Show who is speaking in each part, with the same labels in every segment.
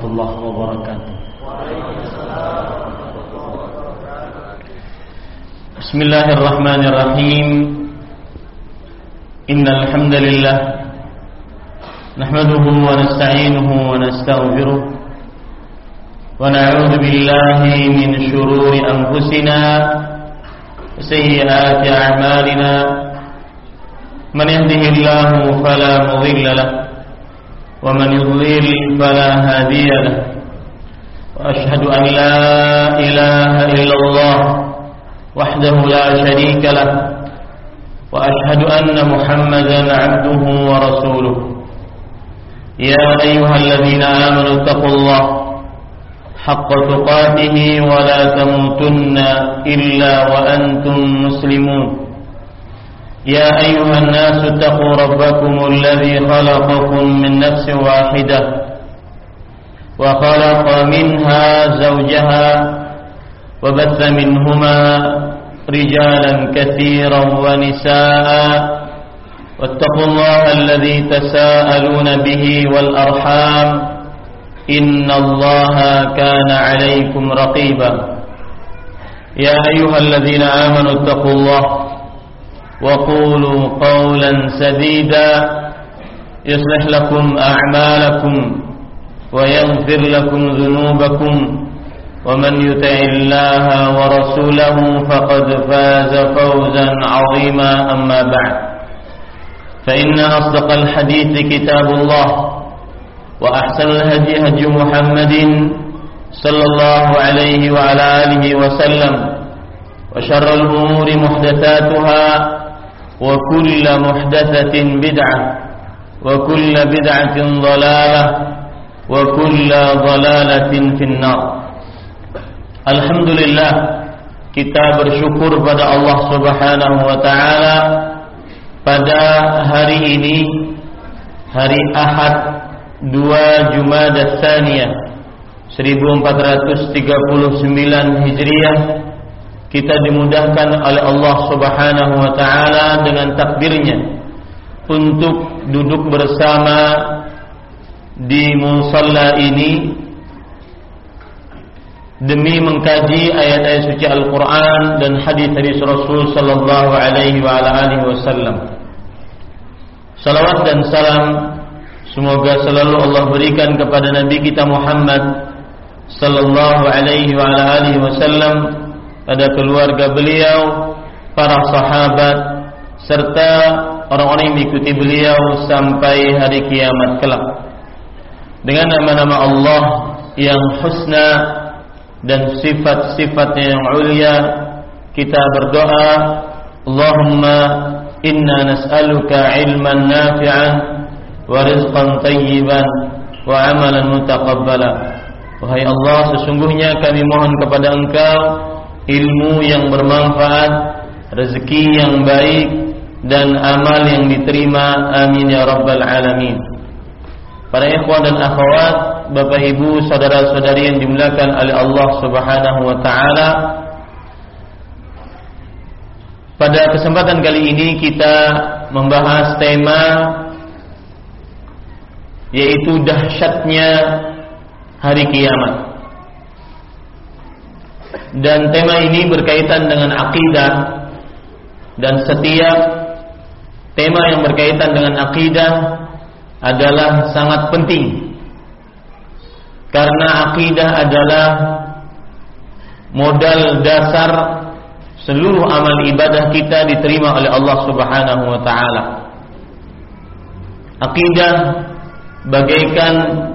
Speaker 1: warahmatullahi wabarakatuh. Bismillahirrahmanirrahim. Innal hamdalillah nahmaduhu wa nasta'inuhu wa nastaghfiruh wa na'udzu billahi min shururi anfusina wa sayyiati a'malina. Man yahdihillahu fala mudilla lahu ومن يضلل فلا هادي له وأشهد أن لا إله إلا الله وحده لا شريك له وأشهد أن محمدا عبده ورسوله. يا أيها الذين آمنوا اتقوا الله حق تقاته ولا تموتن إلا وأنتم مسلمون. يا أيها الناس اتقوا ربكم الذي خلقكم من نفس واحدة وخلق منها زوجها وبث منهما رجالا كثيرا ونساء واتقوا الله الذي تساءلون به والأرحام إن الله كان عليكم رقيبا. يا أيها الذين آمنوا اتقوا الله وقولوا قولا سديدا يصلح لكم أعمالكم ويغفر لكم ذنوبكم ومن يطع الله ورسوله فقد فاز فوزا عظيما. أما بعد فإن أصدق الحديث كتاب الله وأحسن الهدي هدي محمد صلى الله عليه وعلى آله وسلم وشر الأمور محدثاتها وكل محدثة بدعة وكل بدعة ضلالة وكل ضلالة في النار. Alhamdulillah, kita bersyukur pada Allah Subhanahu wa taala pada hari ini, hari Ahad 2 Jumadats Tsaniyah 1439 Hijriah, kita dimudahkan oleh Allah Subhanahu wa taala dengan takdirnya untuk duduk bersama di musalla ini demi mengkaji ayat-ayat suci Al-Quran dan hadis-hadis Rasul sallallahu alaihi wa ala alihi wasallam. Salawat dan salam semoga selalu Allah berikan kepada Nabi kita Muhammad sallallahu alaihi wa ala alihi wasallam, pada keluarga beliau, para sahabat, serta orang-orang yang mengikuti beliau sampai hari kiamat kelak. Dengan nama-nama Allah yang husna dan sifat-sifatnya yang ulia, kita berdoa, Allahumma inna nas'aluka ilman nafi'an wa rizqan tayyiban wa amalan mutaqabbala. Wahai Allah, sesungguhnya kami mohon kepada Engkau ilmu yang bermanfaat, rezeki yang baik, dan amal yang diterima. Amin ya rabbal alamin. Para ikhwan dan akhwat, bapak ibu, saudara-saudari yang dimuliakan oleh Allah Subhanahu wa taala, pada kesempatan kali ini kita membahas tema yaitu dahsyatnya hari kiamat. Dan tema ini berkaitan dengan akidah, dan setiap tema yang berkaitan dengan akidah adalah sangat penting, karena akidah adalah modal dasar seluruh amal ibadah kita diterima oleh Allah Subhanahu wa taala. Akidah bagaikan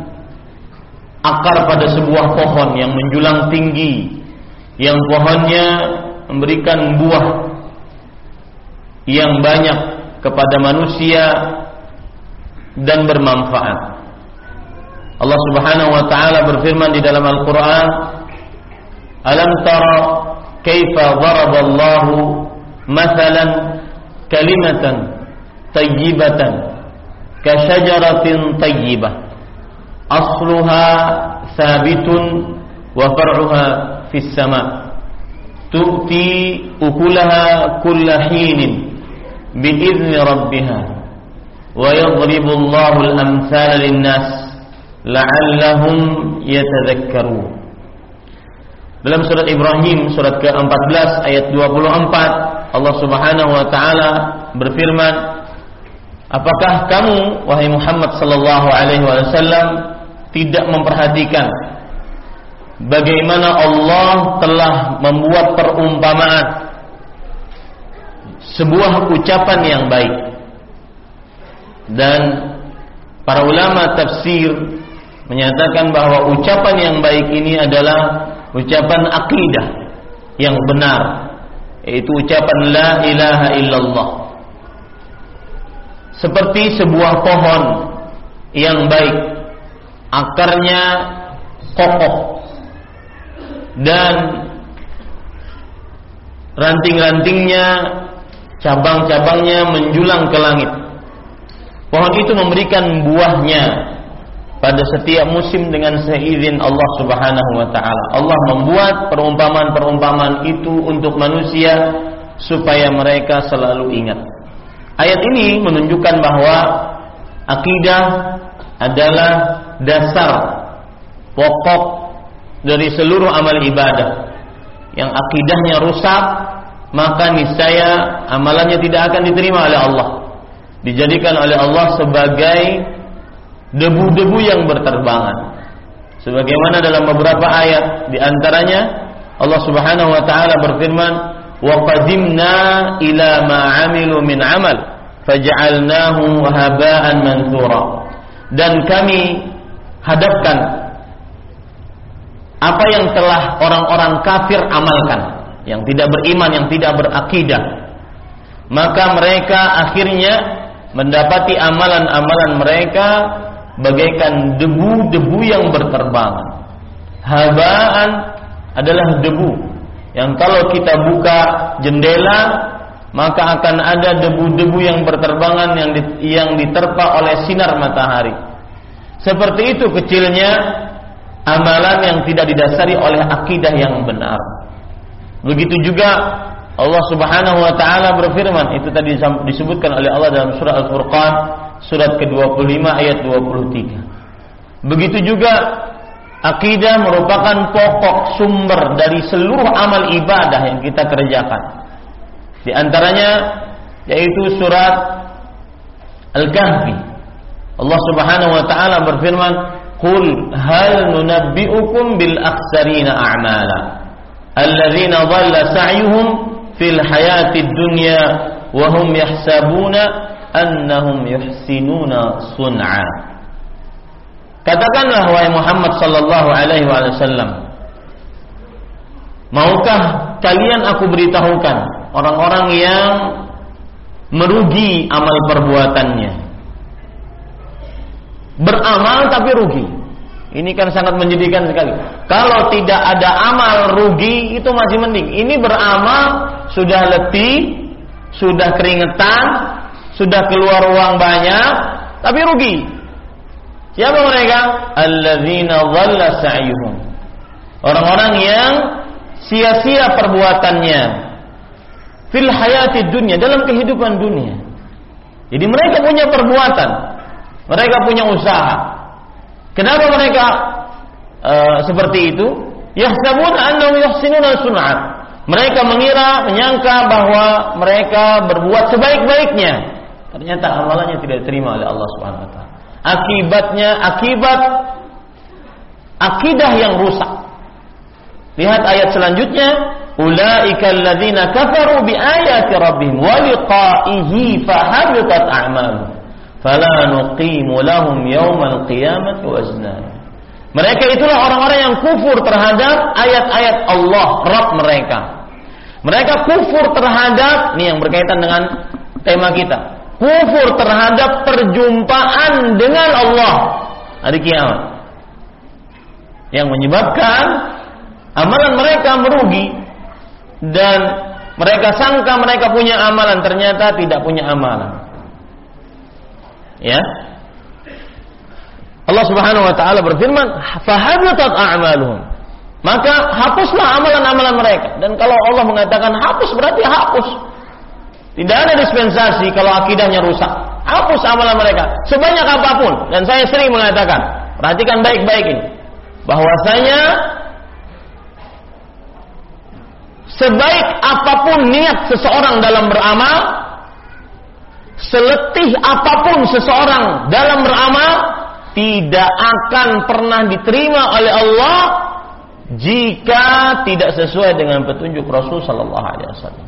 Speaker 1: akar pada sebuah pohon yang menjulang tinggi, yang pohonnya memberikan buah yang banyak kepada manusia dan bermanfaat. Allah Subhanahu wa taala berfirman di dalam Al-Qur'an, "Alam tara kaifa daraballahu mathalan kalimatan tayyibatan ka syajaratin tayyibah asluha thabitun wa far'uha fis sama' tu'ti ukulaha kulla hinin bi'izni rabbiha wa yadribu Allahu al-amthala lin-nas la'allahum yatadzakkarun. Dalam surat Ibrahim surat ke-14 ayat 24 Allah Subhanahu wa taala berfirman, apakah kamu wahai Muhammad sallallahu alaihi wasallam tidak memperhatikan bagaimana Allah telah membuat perumpamaan, sebuah ucapan yang baik. Dan para ulama tafsir menyatakan bahwa ucapan yang baik ini adalah ucapan akidah yang benar, yaitu ucapan la ilaha illallah. Seperti sebuah pohon yang baik, akarnya kokoh dan ranting-rantingnya, cabang-cabangnya menjulang ke langit. Pohon itu memberikan buahnya pada setiap musim dengan seizin Allah Subhanahu wa taala. Allah membuat perumpamaan-perumpamaan itu untuk manusia supaya mereka selalu ingat. Ayat ini menunjukkan bahwa akidah adalah dasar pokok dari seluruh amal ibadah. Yang akidahnya rusak, maka niscaya amalannya tidak akan diterima oleh Allah. Dijadikan oleh Allah sebagai debu-debu yang berterbangan. Sebagaimana dalam beberapa ayat, di antaranya Allah Subhanahu wa taala berfirman, "Wa qadimna ila ma 'amilu min 'amal faj'alnahu haba'an manthura." Dan kami hadapkan apa yang telah orang-orang kafir amalkan, yang tidak beriman, yang tidak berakidah, maka mereka akhirnya mendapati amalan-amalan mereka bagaikan debu-debu yang berterbangan. Habaan adalah debu yang kalau kita buka jendela maka akan ada debu-debu yang berterbangan yang diterpa oleh sinar matahari. Seperti itu kecilnya amalan yang tidak didasari oleh akidah yang benar. Begitu juga Allah Subhanahu wa taala berfirman, itu tadi disebutkan oleh Allah dalam surah Al-Furqan surat ke-25 ayat 23. Begitu juga akidah merupakan pokok sumber dari seluruh amal ibadah yang kita kerjakan. Di antaranya yaitu surat Al-Kahfi. Allah Subhanahu wa taala berfirman, "Qul hal nunabbi'ukum bil akhsarina a'mala alladzina dhalla sa'yuhum fil hayatid dunya wa hum yahsabuna annahum yuhsinuna sun'a." Katakanlah wahai Muhammad sallallahu alaihi wasallam, maukah kalian aku beritahukan orang-orang yang merugi amal perbuatannya, beramal tapi rugi. Ini kan sangat menyedihkan sekali. Kalau tidak ada amal, rugi itu masih mending. Ini beramal sudah letih, sudah keringetan, sudah keluar uang banyak, tapi rugi. Siapa mereka? Alladzina dhalla sa'yuhum. Orang-orang yang sia-sia perbuatannya fil hayatid dunya, dalam kehidupan dunia. Jadi mereka punya perbuatan, mereka punya usaha. Kenapa mereka seperti itu? Yahsabuna annahum yuhsinuna sun'at. Mereka menyangka bahwa mereka berbuat sebaik-baiknya. Ternyata amalannya tidak diterima oleh Allah Subhanahu wa taala. Akibat akidah yang rusak. Lihat ayat selanjutnya, ulaika alladzina kafaru biayati rabbihim wa liqa'ihi fahabitat a'maluhum fala nuqimu lahum yaumal qiyamati wazna. Mereka itulah orang-orang yang kufur terhadap ayat-ayat Allah, Rabb mereka. Mereka kufur terhadap, ini yang berkaitan dengan tema kita, kufur terhadap perjumpaan dengan Allah hari kiamat, yang menyebabkan amalan mereka merugi. Dan mereka sangka mereka punya amalan, ternyata tidak punya amalan. Ya, Allah Subhanahu wa taala berfirman, fahabatat a'maluhum. Maka hapuslah amalan-amalan mereka. Dan kalau Allah mengatakan hapus, berarti hapus. Tidak ada dispensasi kalau akidahnya rusak. Hapus amalan mereka sebanyak apapun. Dan saya sering mengatakan, Perhatikan baik-baik ini. Bahwasanya sebaik apapun niat seseorang dalam beramal, seletih apapun seseorang dalam beramal, tidak akan pernah diterima oleh Allah jika tidak sesuai dengan petunjuk Rasul sallallahu alaihi wasallam.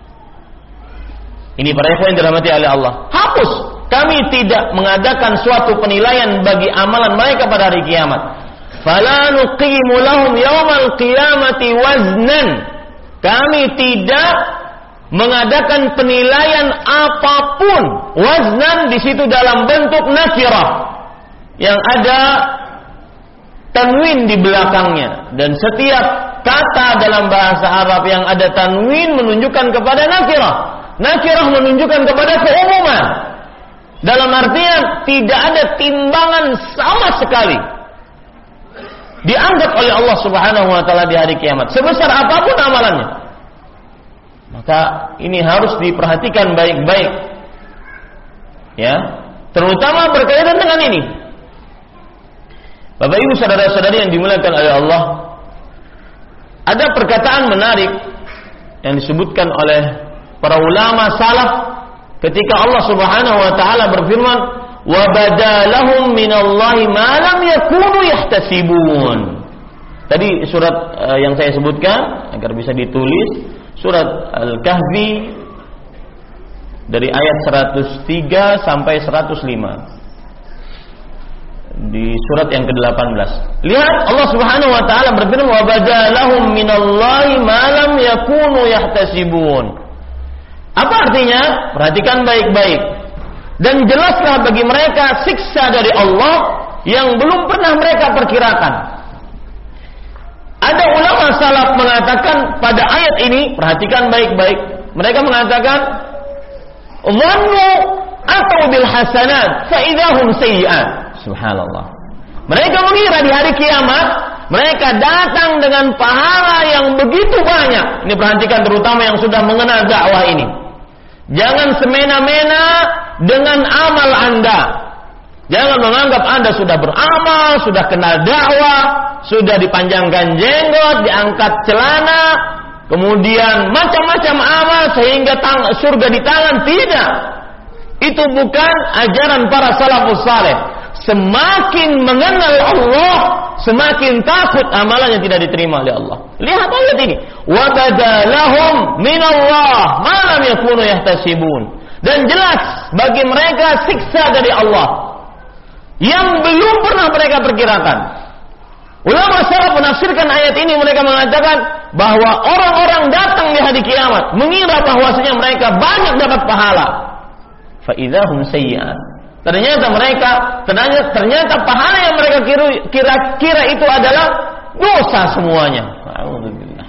Speaker 1: Ini para ikhwan yang dirahmati oleh Allah. Hapus, kami tidak mengadakan suatu penilaian bagi amalan mereka pada hari kiamat. Fala nuqimu lahum yaumal qiyamati waznan. Kami tidak mengadakan penilaian apapun. Waznan di situ dalam bentuk nakirah yang ada tanwin di belakangnya, dan setiap kata dalam bahasa Arab yang ada tanwin menunjukkan kepada nakirah. Nakirah menunjukkan kepada keumuman. Dalam artian tidak ada timbangan sama sekali dianggap oleh Allah Subhanahu wa taala di hari kiamat, sebesar apapun amalannya. Maka ini harus diperhatikan baik-baik. Ya, terutama berkaitan dengan ini. Bapak Ibu saudara-saudari yang dimuliakan oleh Allah, ada perkataan menarik yang disebutkan oleh para ulama salaf ketika Allah Subhanahu wa taala berfirman, "Wa badalahum minallahi ma lam yakunu yahtasibun." Tadi surat yang saya sebutkan agar bisa ditulis, surat Al-Kahfi dari ayat 103 sampai 105. Di surat yang ke-18. Lihat Allah Subhanahu wa taala berfirman, "Wa badalahum minallahi ma lam yakunu yahtasibun." Apa artinya? Perhatikan baik-baik. Dan jelaslah bagi mereka siksa dari Allah yang belum pernah mereka perkirakan. Ada ulama salaf mengatakan pada ayat ini, perhatikan baik-baik. Mereka mengatakan, "Dhannu atau bil hasanat fa idahum sayyi'at." Subhanallah. Mereka mengira di hari kiamat mereka datang dengan pahala yang begitu banyak. Ini perhatikan terutama yang sudah mengenal dakwah ini. Jangan semena-mena dengan amal Anda. Jangan menganggap Anda sudah beramal, sudah kenal dakwah, sudah dipanjangkan jenggot, diangkat celana, kemudian macam-macam amal sehingga surga di tangan. Tidak. Itu bukan ajaran para salafus saleh. Semakin mengenal Allah, semakin takut amalannya tidak diterima oleh Allah. Lihat ayat ini. Wa badalahum minallah ma lam yakunu yahtasibun. Dan jelas bagi mereka siksa dari Allah yang belum pernah mereka perkirakan. Ulama salaf menafsirkan ayat ini, mereka mengatakan bahwa orang-orang datang di hari kiamat mengira bahwasanya mereka banyak dapat pahala. Fa idzahum sayyi'at. Ternyata pahala yang mereka kira itu adalah dosa semuanya. Alhamdulillah.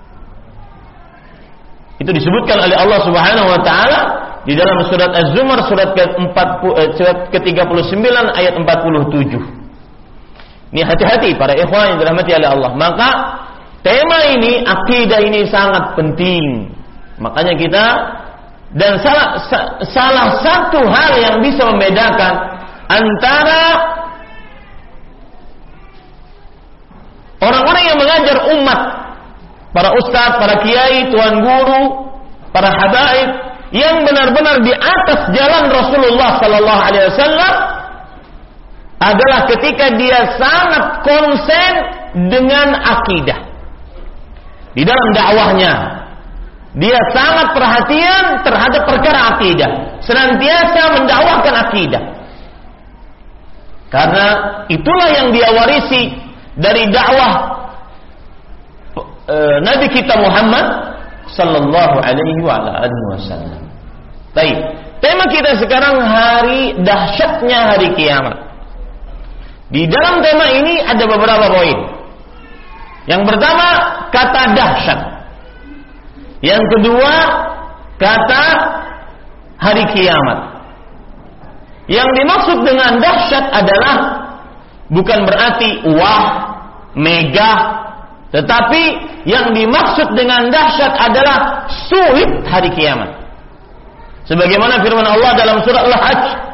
Speaker 1: Itu disebutkan oleh Allah Subhanahu wa taala di dalam surat Az-Zumar surat ke-39 ayat 47. Ini hati-hati para ikhwan yang dirahmati oleh Allah. Maka tema ini, akidah ini sangat penting. Makanya kita, dan salah satu hal yang bisa membedakan antara orang-orang yang mengajar umat, para ustadz, para kiai, tuan guru, para habaib yang benar-benar di atas jalan Rasulullah sallallahu alaihi wasallam adalah ketika dia sangat konsen dengan akidah di dalam dakwahnya. Dia sangat perhatian terhadap perkara akidah, senantiasa mendakwahkan akidah. Karena itulah yang dia warisi dari dakwah Nabi kita Muhammad sallallahu alaihi wasallam. Baik, tema kita sekarang hari dahsyatnya hari kiamat. Di dalam tema ini ada beberapa poin. Yang pertama, kata dahsyat. Yang kedua, kata hari kiamat. Yang dimaksud dengan dahsyat adalah bukan berarti wah, megah, tetapi yang dimaksud dengan dahsyat adalah sulit hari kiamat. Sebagaimana firman Allah dalam surah Al-Hajj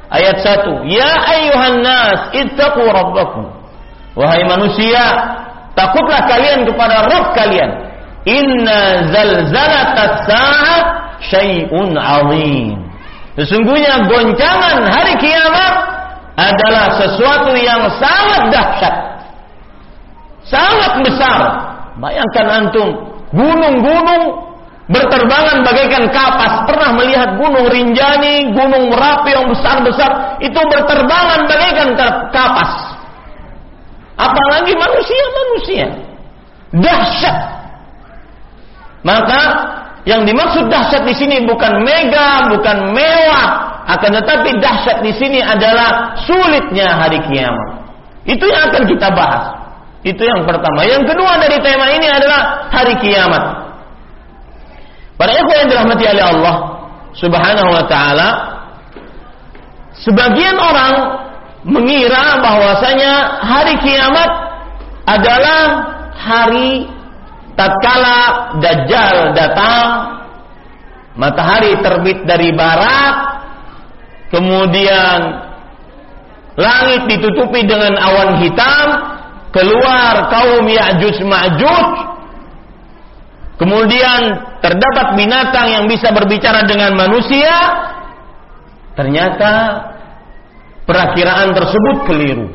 Speaker 1: Ayat 1, Ya ayyuhan nas, ittaqu rabbakum. Wahai manusia, takutlah kalian kepada Rabb kalian. Inna zalzalatas sa'ah syai'un 'azim. Sesungguhnya goncangan hari kiamat adalah sesuatu yang sangat dahsyat, sangat besar. Bayangkan antum, gunung-gunung berterbangan bagaikan kapas. Pernah melihat gunung Rinjani, gunung Merapi yang besar-besar, itu berterbangan bagaikan kapas. Apalagi manusia-manusia. Dahsyat. Maka yang dimaksud dahsyat di sini bukan mega, bukan mewah, akan tetapi dahsyat di sini adalah sulitnya hari kiamat. Itu yang akan kita bahas. Itu yang pertama. Yang kedua dari tema ini adalah hari kiamat. Para ikhwan yang dirahmati oleh Allah Subhanahu wa taala, sebagian orang mengira bahwasanya hari kiamat adalah hari tatkala Dajjal datang, matahari terbit dari barat, kemudian langit ditutupi dengan awan hitam, keluar kaum Ya'juj Ma'juj, kemudian terdapat binatang yang bisa berbicara dengan manusia. Ternyata perakiraan tersebut keliru.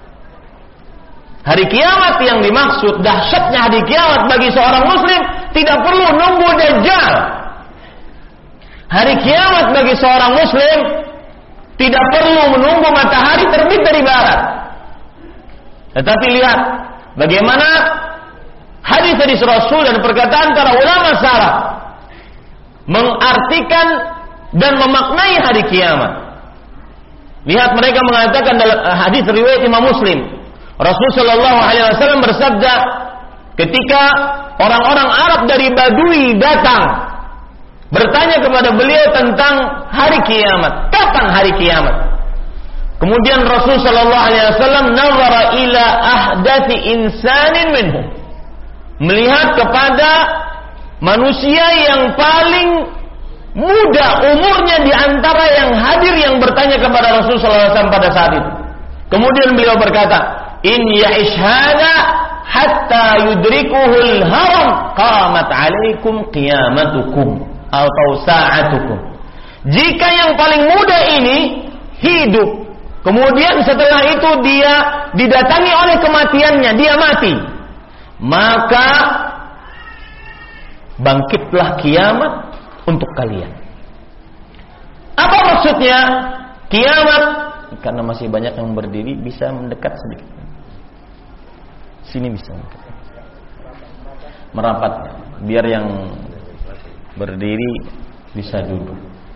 Speaker 1: Hari kiamat yang dimaksud, dahsyatnya hari kiamat bagi seorang muslim, tidak perlu nunggu Dajjal. Hari kiamat bagi seorang muslim tidak perlu menunggu matahari terbit dari barat. Tetapi lihat bagaimana hadis Rasul dan perkataan para ulama salaf mengartikan dan memaknai hari kiamat. Lihat mereka mengatakan dalam hadis riwayat Imam Muslim, Rasul sallallahu alaihi wasallam bersabda ketika orang-orang Arab dari Badui datang bertanya kepada beliau tentang hari kiamat, kapan hari kiamat? Kemudian Rasul sallallahu alaihi wasallam nazara ila ahdathi insanin minhum, melihat kepada manusia yang paling muda umurnya di antara yang hadir yang bertanya kepada Rasul sallallahu alaihi wasallam pada saat itu. Kemudian beliau berkata, in ya'ish hada hatta yudrikuhul haram qamat alaikum qiyamatukum atau sa'atukum. Jika yang paling muda ini hidup, kemudian setelah itu dia didatangi oleh kematiannya, dia mati, maka bangkitlah kiamat untuk kalian. Apa maksudnya kiamat? Karena masih banyak yang berdiri, bisa mendekat sedikit. Sini bisa merapat, biar yang berdiri bisa duduk.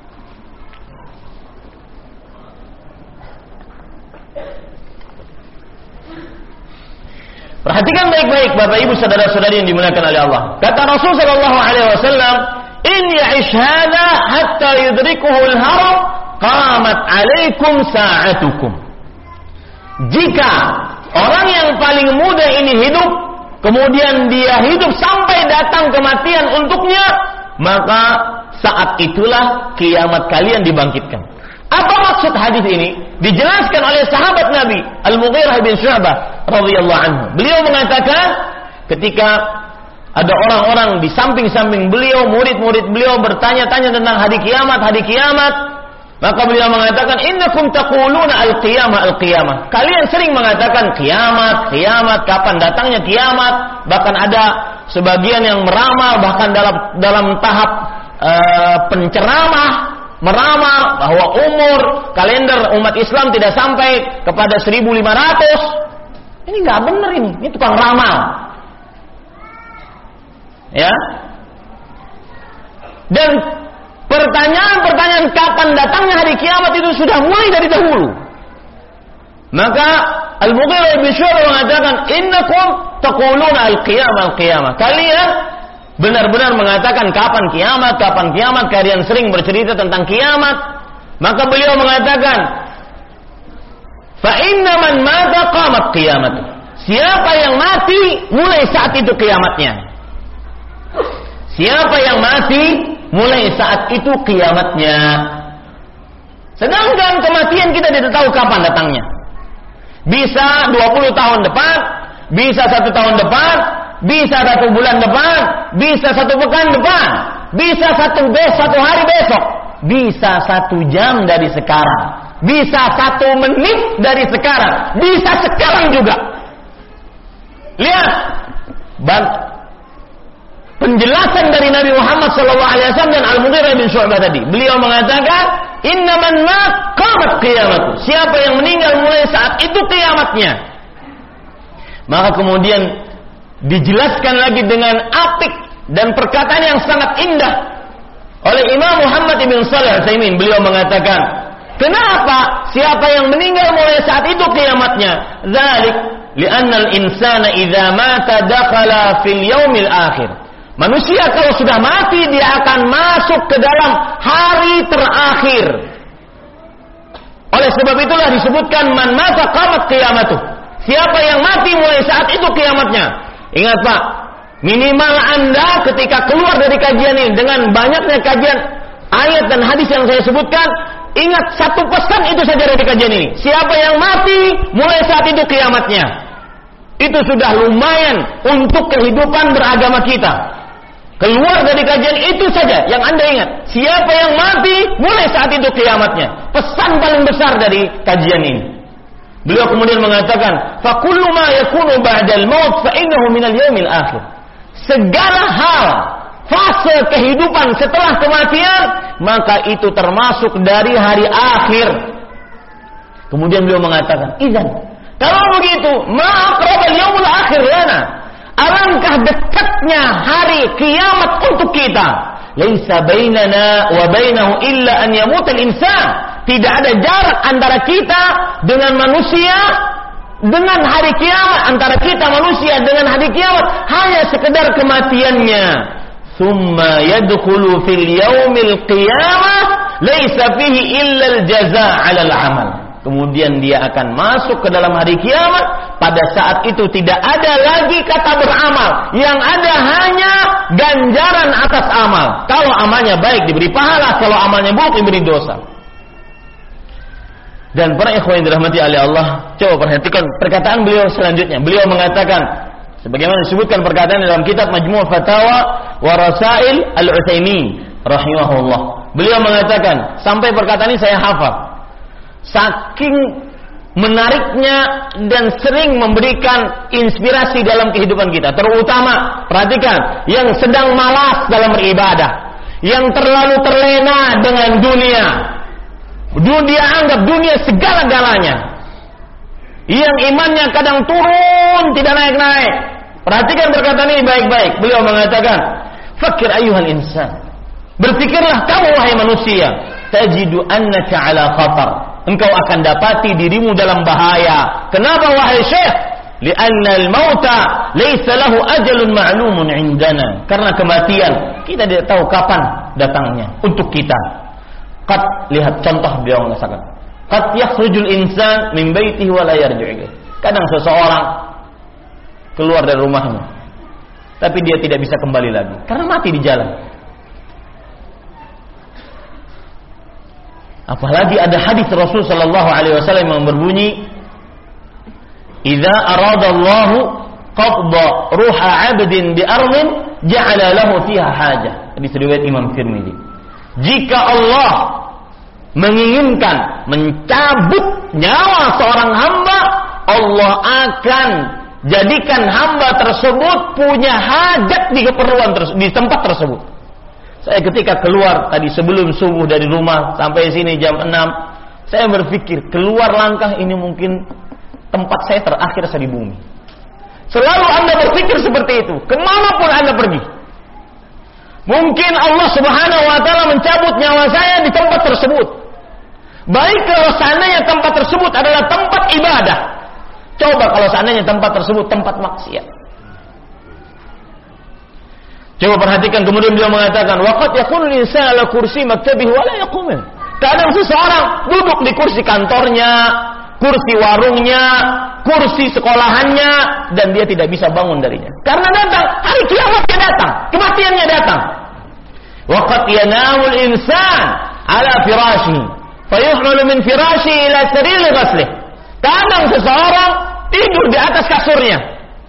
Speaker 1: Perhatikan baik-baik Bapak Ibu saudara-saudari yang dimuliakan oleh Allah. Kata Rasul sallallahu alaihi wasallam, "In ya'ish hadha hatta yudrikuhul haram, qamat 'alaikum sa'atukum." Jika orang yang paling muda ini hidup, kemudian dia hidup sampai datang kematian untuknya, maka saat itulah kiamat kalian dibangkitkan. Apa maksud hadis ini? Dijelaskan oleh sahabat Nabi Al-Mughirah bin Syu'bah radhiyallahu anhu. Beliau mengatakan ketika ada orang-orang di samping-samping beliau, murid-murid beliau bertanya-tanya tentang hari kiamat, maka beliau mengatakan, innakum taquluna al-qiyamah. Kalian sering mengatakan kiamat, kapan datangnya kiamat. Bahkan ada sebagian yang meramal, bahkan dalam tahap penceramah, meramal bahwa umur kalender umat Islam tidak sampai kepada 1500. Ini nggak benar ini tukang ramal. Ya. Dan pertanyaan-pertanyaan kapan datangnya hari kiamat itu sudah mulai dari dahulu. Maka Al-Mughirah bin Syu'bah mengatakan, innakum taquluna al-qiyamah. Kalian benar-benar mengatakan kapan kiamat. Kalian sering bercerita tentang kiamat. Maka beliau mengatakan, fa inna man mata qamat qiyamat. Siapa yang mati, mulai saat itu kiamatnya. Siapa yang mati, mulai saat itu kiamatnya. Sedangkan kematian kita tidak tahu kapan datangnya. Bisa 20 tahun depan, bisa 1 tahun depan, bisa 1 bulan depan, bisa 1 pekan depan, bisa 1 hari besok, bisa 1 jam dari sekarang, bisa 1 menit dari sekarang, bisa sekarang juga. Lihat penjelasan dari Nabi Muhammad SAW dan Al-Mughirah bin Syu'bah tadi. Beliau mengatakan, innaman mat qamat qiyamatu. Siapa yang meninggal mulai saat itu kiamatnya. Maka kemudian dijelaskan lagi dengan apik dan perkataan yang sangat indah oleh Imam Muhammad ibn Shalih Al-Utsaimin. Beliau mengatakan, kenapa siapa yang meninggal mulai saat itu kiamatnya? Dzalik li'anna al-insana idza mata dakhala fil yaumil akhir. Manusia kalau sudah mati dia akan masuk ke dalam hari terakhir. Oleh sebab itulah disebutkan man mata qamat qiyamatuh. Siapa yang mati mulai saat itu kiamatnya. Ingat Pak, minimal Anda ketika keluar dari kajian ini dengan banyaknya kajian ayat dan hadis yang saya sebutkan, ingat 1 pesan itu saja dari kajian ini. Siapa yang mati mulai saat itu kiamatnya. Itu sudah lumayan untuk kehidupan beragama kita. Keluar dari kajian itu saja yang Anda ingat. Siapa yang mati mulai saat itu kiamatnya. Pesan paling besar dari kajian ini. Beliau kemudian mengatakan, fa kullu ma yakunu ba'dal maut fa innahu minal yaumil akhir. Segala hal fase kehidupan setelah kematian, maka itu termasuk dari hari akhir. Kemudian beliau mengatakan, idzan, kalau begitu, ma aqrabal yaumul akhir lana. Alangkah dekatnya hari kiamat untuk kita. Laisa bainana wa bainahu illa an yamuta al-insan. Tidak ada jarak antara kita dengan manusia dengan hari kiamat, antara kita manusia dengan hari kiamat hanya sekedar kematiannya. Thumma yadkhulu fil yaumil qiyamah laisa fihi illa al-jazaa 'ala al-'amal. Kemudian dia akan masuk ke dalam hari kiamat. Pada saat itu tidak ada lagi kata beramal. Yang ada hanya ganjaran atas amal. Kalau amalnya baik diberi pahala, kalau amalnya buruk diberi dosa. Dan para ikhwan yang dirahmati oleh Allah, coba perhatikan perkataan beliau selanjutnya. Beliau mengatakan, sebagaimana disebutkan perkataan dalam kitab Majmu' Fatawa wa Rasail Al-Utsaimin rahimahullah. Beliau mengatakan, sampai perkataan ini saya hafal. Saking menariknya dan sering memberikan inspirasi dalam kehidupan kita. Terutama, perhatikan, yang sedang malas dalam beribadah, yang terlalu terlena dengan dunia. Dia anggap dunia segala-galanya. Yang imannya kadang turun, tidak naik-naik. Perhatikan perkataan ini baik-baik. Beliau mengatakan, fakir ayyuhal insan. Berpikirlah kamu wahai manusia. Tajidu annaka ala khatar. Engkau akan dapati dirimu dalam bahaya. Kenapa wahai Syekh? Li'anna al-mauta laysa lahu ajalun ma'lumun 'indana. Karena kematian kita tidak tahu kapan datangnya untuk kita. Qad, lihat contoh beliau mengatakan, qad yakhrujul insan min baitihi wa la yarji'u. Kadang seseorang keluar dari rumahnya tapi dia tidak bisa kembali lagi karena mati di jalan. Apalagi ada hadis Rasul sallallahu alaihi wasallam yang berbunyi, "Idza aradallahu qabda ruha 'abdin bi ardhin ja'ala lahu fiha hajah." Hadis riwayat Imam Tirmidzi. Jika Allah menginginkan mencabut nyawa seorang hamba, Allah akan jadikan hamba tersebut punya hajat di keperluan di tempat tersebut. Saya ketika keluar tadi sebelum subuh dari rumah sampai sini jam 6, saya berpikir keluar langkah ini mungkin tempat saya terakhir di bumi. Selalu Anda berpikir seperti itu, kemanapun Anda pergi. Mungkin Allah Subhanahu wa Ta'ala mencabut nyawa saya di tempat tersebut. Baik kalau seandainya tempat tersebut adalah tempat ibadah. Coba kalau seandainya tempat tersebut tempat maksiat. Coba perhatikan, kemudian beliau mengatakan, waqad yakunu al-insanu ala kursi maktabihi wa la yaqum. Kadang seseorang duduk di kursi kantornya, kursi warungnya, kursi sekolahannya, dan dia tidak bisa bangun darinya. Karena datang hari kiamatnya datang, kematiannya datang. Waqad yanamul insan ala firashihi. fayuhmalu min firashi ila sariri ghaslih. Kadang seseorang tidur di atas kasurnya,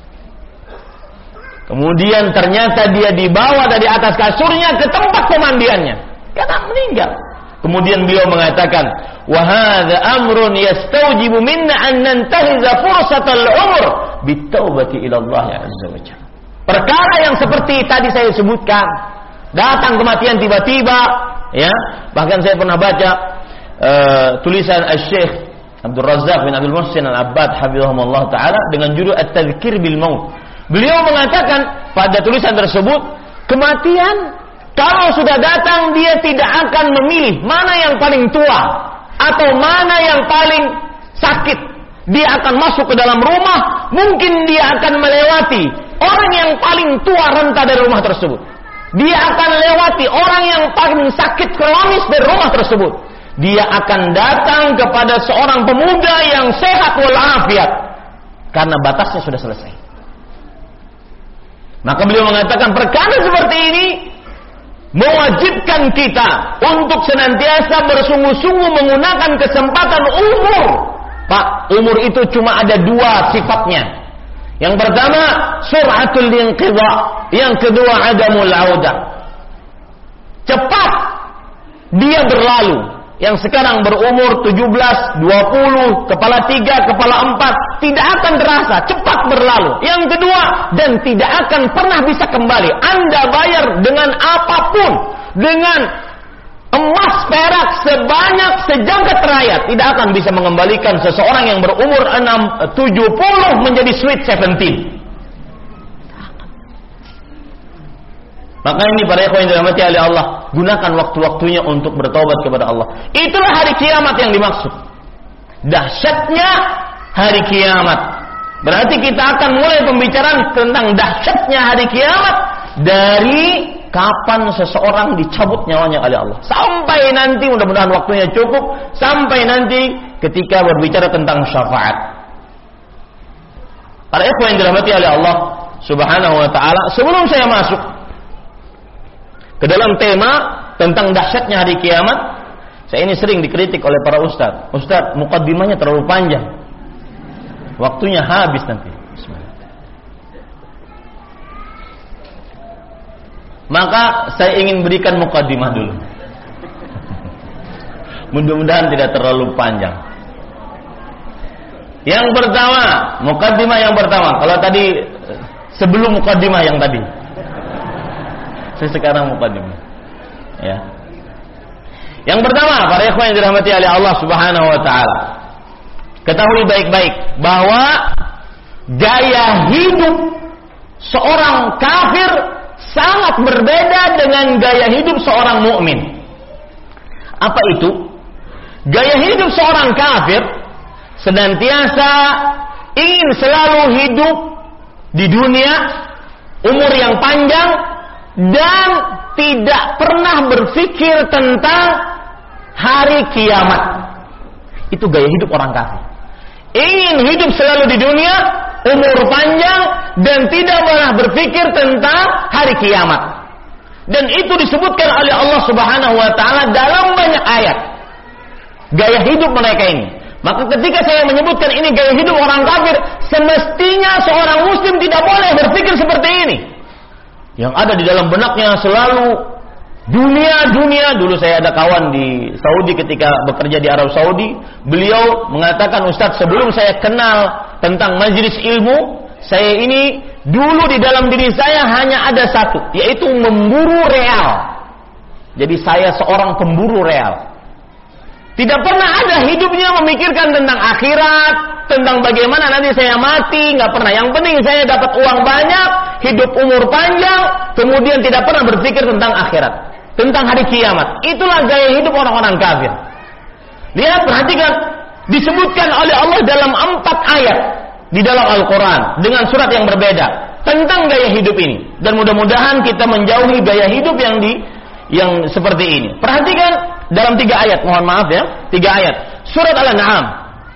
Speaker 1: kemudian ternyata dia dibawa dari atas kasurnya ke tempat pemandiannya karena meninggal. Kemudian beliau mengatakan, wa hadza amrun yastawjibu minna an nantahiza fursatal umr bitaubati ila Allah azza wa jalla. Perkara yang seperti tadi saya sebutkan, datang kematian tiba-tiba, ya. Bahkan saya pernah baca tulisan Syekh Abdul Razzaq bin Abdul Muhsin Al-Abbad hafizahumullah taala dengan judul At-Tadhkir bil Maut. Beliau mengatakan pada tulisan tersebut, kematian kalau sudah datang dia tidak akan memilih mana yang paling tua atau mana yang paling sakit. Dia akan masuk ke dalam rumah, mungkin dia akan melewati orang yang paling tua renta dari rumah tersebut. Dia akan lewati orang yang paling sakit kronis dari rumah tersebut. Dia akan datang kepada seorang pemuda yang sehat walafiat karena batasnya sudah selesai. Maka beliau mengatakan perkara seperti ini mewajibkan kita untuk senantiasa bersungguh-sungguh menggunakan kesempatan umur. Pak, umur itu cuma ada dua sifatnya. Yang pertama, sur'atul inqidha. Yang kedua, adamul audah. Cepat dia berlalu. Yang sekarang berumur 17, 20, kepala 3, kepala 4, tidak akan terasa, cepat berlalu. Yang kedua, dan tidak akan pernah bisa kembali. Anda bayar dengan apapun, dengan emas perak sebanyak sejagat raya, tidak akan bisa mengembalikan seseorang yang berumur 70 menjadi sweet 17. Maka ini para ikhwan yang dirahmati oleh Allah, gunakan waktu-waktunya untuk bertaubat kepada Allah. Itulah hari kiamat yang dimaksud. Dahsyatnya hari kiamat. Berarti kita akan mulai pembicaraan tentang dahsyatnya hari kiamat dari kapan seseorang dicabut nyawanya oleh Allah. Sampai nanti, mudah-mudahan waktunya cukup, sampai nanti ketika berbicara tentang syafaat. Para ikhwan yang dirahmati oleh Allah Subhanahu wa taala, sebelum saya masuk ke dalam tema tentang dahsyatnya hari kiamat, saya ini sering dikritik oleh para ustaz. Ustaz, mukaddimahnya terlalu panjang. Waktunya habis nanti. Maka saya ingin berikan mukaddimah dulu. Mudah-mudahan tidak terlalu panjang. Yang pertama, mukaddimah yang pertama. Kalau tadi sebelum mukaddimah yang tadi. Saya sekarang mukaddimah. Ya. Yang pertama, para ikhwan yang dirahmati oleh Allah Subhanahu wa taala. Ketahui baik-baik bahwa gaya hidup seorang kafir sangat berbeda dengan gaya hidup seorang mukmin. Apa itu? Gaya hidup seorang kafir senantiasa ingin selalu hidup di dunia, umur yang panjang, dan tidak pernah berpikir tentang hari kiamat. Itu gaya hidup orang kafir. Ingin hidup selalu di dunia, umur panjang, dan tidak pernah berpikir tentang hari kiamat. Dan itu disebutkan oleh Allah Subhanahu wa taala dalam banyak ayat. Gaya hidup mereka ini. Maka ketika saya menyebutkan ini gaya hidup orang kafir, semestinya seorang muslim tidak boleh berpikir seperti ini. Yang ada di dalam benaknya selalu dunia. Dulu saya ada kawan di Saudi ketika bekerja di Arab Saudi. Beliau mengatakan, Ustaz, sebelum saya kenal tentang majelis ilmu, saya ini dulu di dalam diri saya hanya ada satu, yaitu memburu real. Jadi saya seorang pemburu real. Tidak pernah ada hidupnya memikirkan tentang akhirat, tentang bagaimana nanti saya mati, nggak pernah. Yang penting saya dapat uang banyak, hidup umur panjang, kemudian tidak pernah berpikir tentang akhirat, tentang hari kiamat. Itulah gaya hidup orang-orang kafir. Lihat, perhatikan, disebutkan oleh Allah dalam 4 ayat di dalam Al-Quran dengan surat yang berbeda tentang gaya hidup ini. Dan mudah-mudahan kita menjauhi gaya hidup yang seperti ini. Perhatikan dalam 3 ayat, mohon maaf ya, 3 ayat. Surat Al-An'am,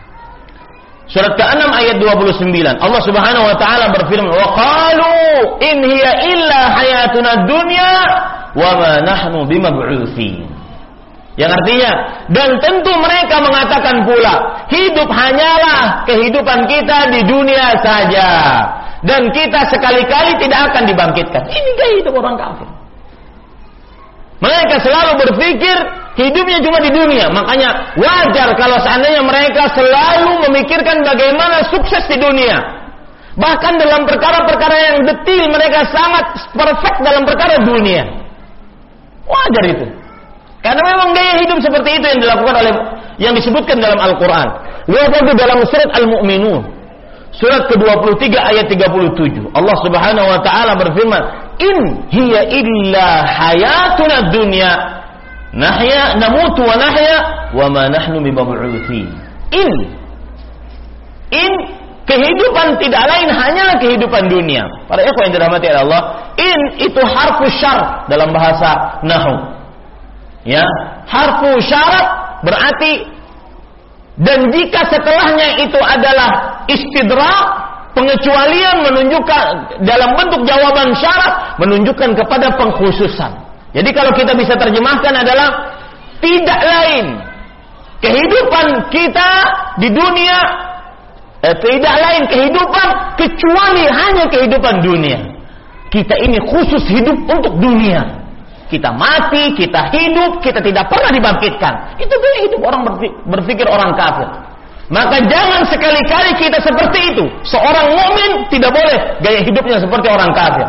Speaker 1: surat ke-6 ayat 29. Allah Subhanahu wa taala berfirman, "Wa qalu in hiya illa hayatuna dunya wa ma nahnu bimab'utsin." Yang artinya, dan tentu mereka mengatakan pula, hidup hanyalah kehidupan kita di dunia saja, dan kita sekali-kali tidak akan dibangkitkan. Ini gaya hidup orang kafir. Mereka selalu berpikir hidupnya cuma di dunia. Makanya wajar kalau seandainya mereka selalu memikirkan bagaimana sukses di dunia. Bahkan dalam perkara-perkara yang detil mereka sangat perfect dalam perkara dunia. Wajar itu. Karena memang gaya hidup seperti itu yang dilakukan oleh yang disebutkan dalam Al-Quran. Lihat lagi dalam surat Al-Mu'minun, surat ke-23 ayat 37. Allah Subhanahu wa taala berfirman, "In hiya illa hayatuna dunya, nahya namutu wa nahya wa ma nahnu bimab'utsin." In kehidupan tidak lain hanyalah kehidupan dunia. Para ikhwan yang dirahmati oleh Allah, in itu harfu syar dalam bahasa nahwu. Ya, harfu syarat berarti, dan jika setelahnya itu adalah istidrak, pengecualian, menunjukkan dalam bentuk jawaban syarat, menunjukkan kepada pengkhususan. Jadi kalau kita bisa terjemahkan adalah tidak lain kehidupan kita di dunia, tidak lain kehidupan kecuali hanya kehidupan dunia. Kita ini khusus hidup untuk dunia. Kita mati, kita hidup, kita tidak pernah dibangkitkan. Itu gaya hidup orang berpikir orang kafir. Maka jangan sekali-kali kita seperti itu. Seorang mukmin tidak boleh gaya hidupnya seperti orang kafir.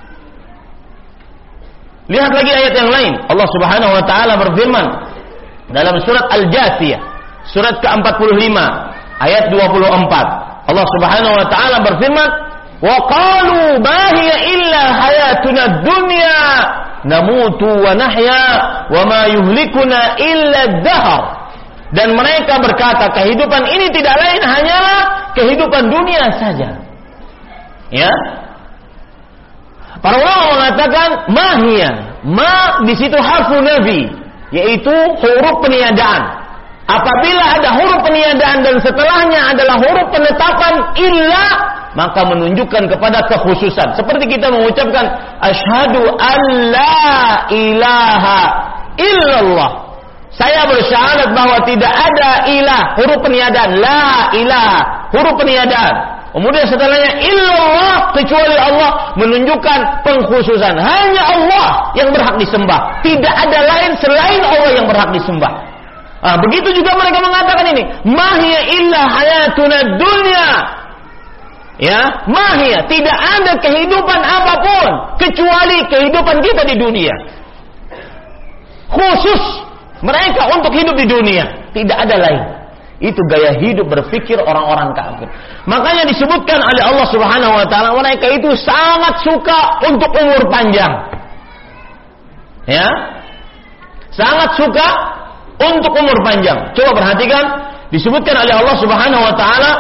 Speaker 1: Lihat lagi ayat yang lain. Allah Subhanahu wa taala berfirman dalam surat Al-Jathiyah, surat ke-45, ayat 24. Allah Subhanahu wa taala berfirman, "Wa qalu ma hiya illa hayatuna dunya, namutu wa nahya wa ma yuhlikuna illa ad-dahr." Dan mereka berkata, kehidupan ini tidak lain hanyalah kehidupan dunia saja. Ya. Para ulama mengatakan mahia, ma di situ harfu nafi, yaitu huruf peniadaan. Apabila ada huruf peniadaan dan setelahnya adalah huruf penetapan illa, maka menunjukkan kepada kekhususan. Seperti kita mengucapkan asyhadu an la ilaha illallah. Saya bersyahadat bahwa tidak ada ilah, huruf peniadaan, la ilaha, huruf peniadaan. Kemudian setelahnya illallah, kecuali Allah, menunjukkan pengkhususan. Hanya Allah yang berhak disembah. Tidak ada lain selain Allah yang berhak disembah. Begitu juga mereka mengatakan ini, mahia illa hayatuna dunya. Ya, mahia, tidak ada kehidupan apapun kecuali kehidupan kita di dunia. Khusus mereka untuk hidup di dunia, tidak ada lain. Itu gaya hidup berpikir orang-orang kafir. Makanya disebutkan oleh Allah Subhanahu wa taala, mereka itu sangat suka untuk umur panjang. Ya. Sangat suka untuk umur panjang. Coba perhatikan, disebutkan oleh Allah Subhanahu wa taala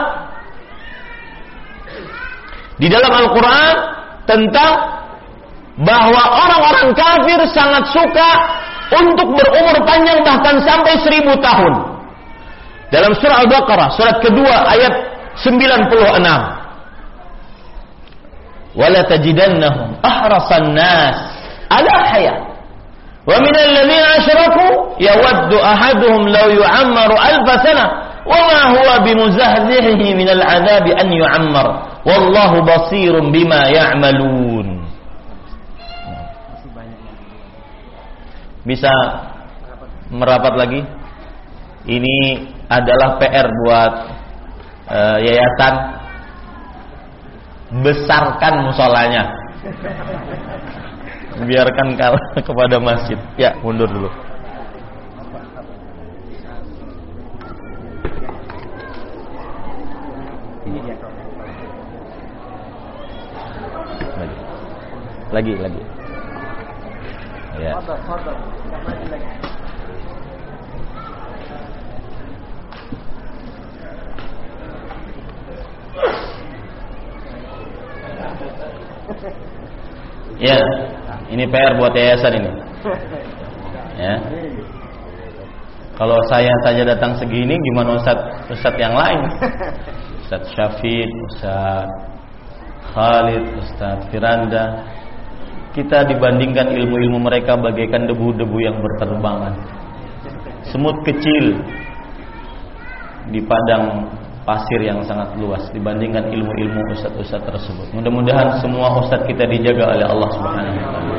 Speaker 1: di dalam Al-Quran tentang bahwa orang-orang kafir sangat suka untuk berumur panjang bahkan sampai 1000 tahun. Dalam surah Al-Baqarah, surat kedua ayat 96. Wala tajidannahum ahrasan nas ala hayat. Wa minal ladzina asyraku yawaddu ahaduhum law yu'ammaru alf sana wa ma huwa bimuzahzihi minal 'adzabi an yu'ammar. Wallahu basirun bima ya'malun. Bisa merapat lagi? Ini adalah PR buat yayasan. Besarkan musolanya. Biarkan kalah kepada masjid. Ya, mundur dulu. Lagi. Ya. Ya, ini PR buat yayasan ini. Ya. Kalau saya saja datang segini, gimana Ustaz yang lain? Ustaz Syafiq, Ustaz Khalid, Ustaz Firanda. Kita dibandingkan ilmu-ilmu mereka bagaikan debu-debu yang berterbangan. semut kecil di padang pasir yang sangat luas dibandingkan ilmu-ilmu ustaz-ustaz tersebut. Mudah-mudahan semua ustaz kita dijaga oleh Allah Subhanahu wa taala.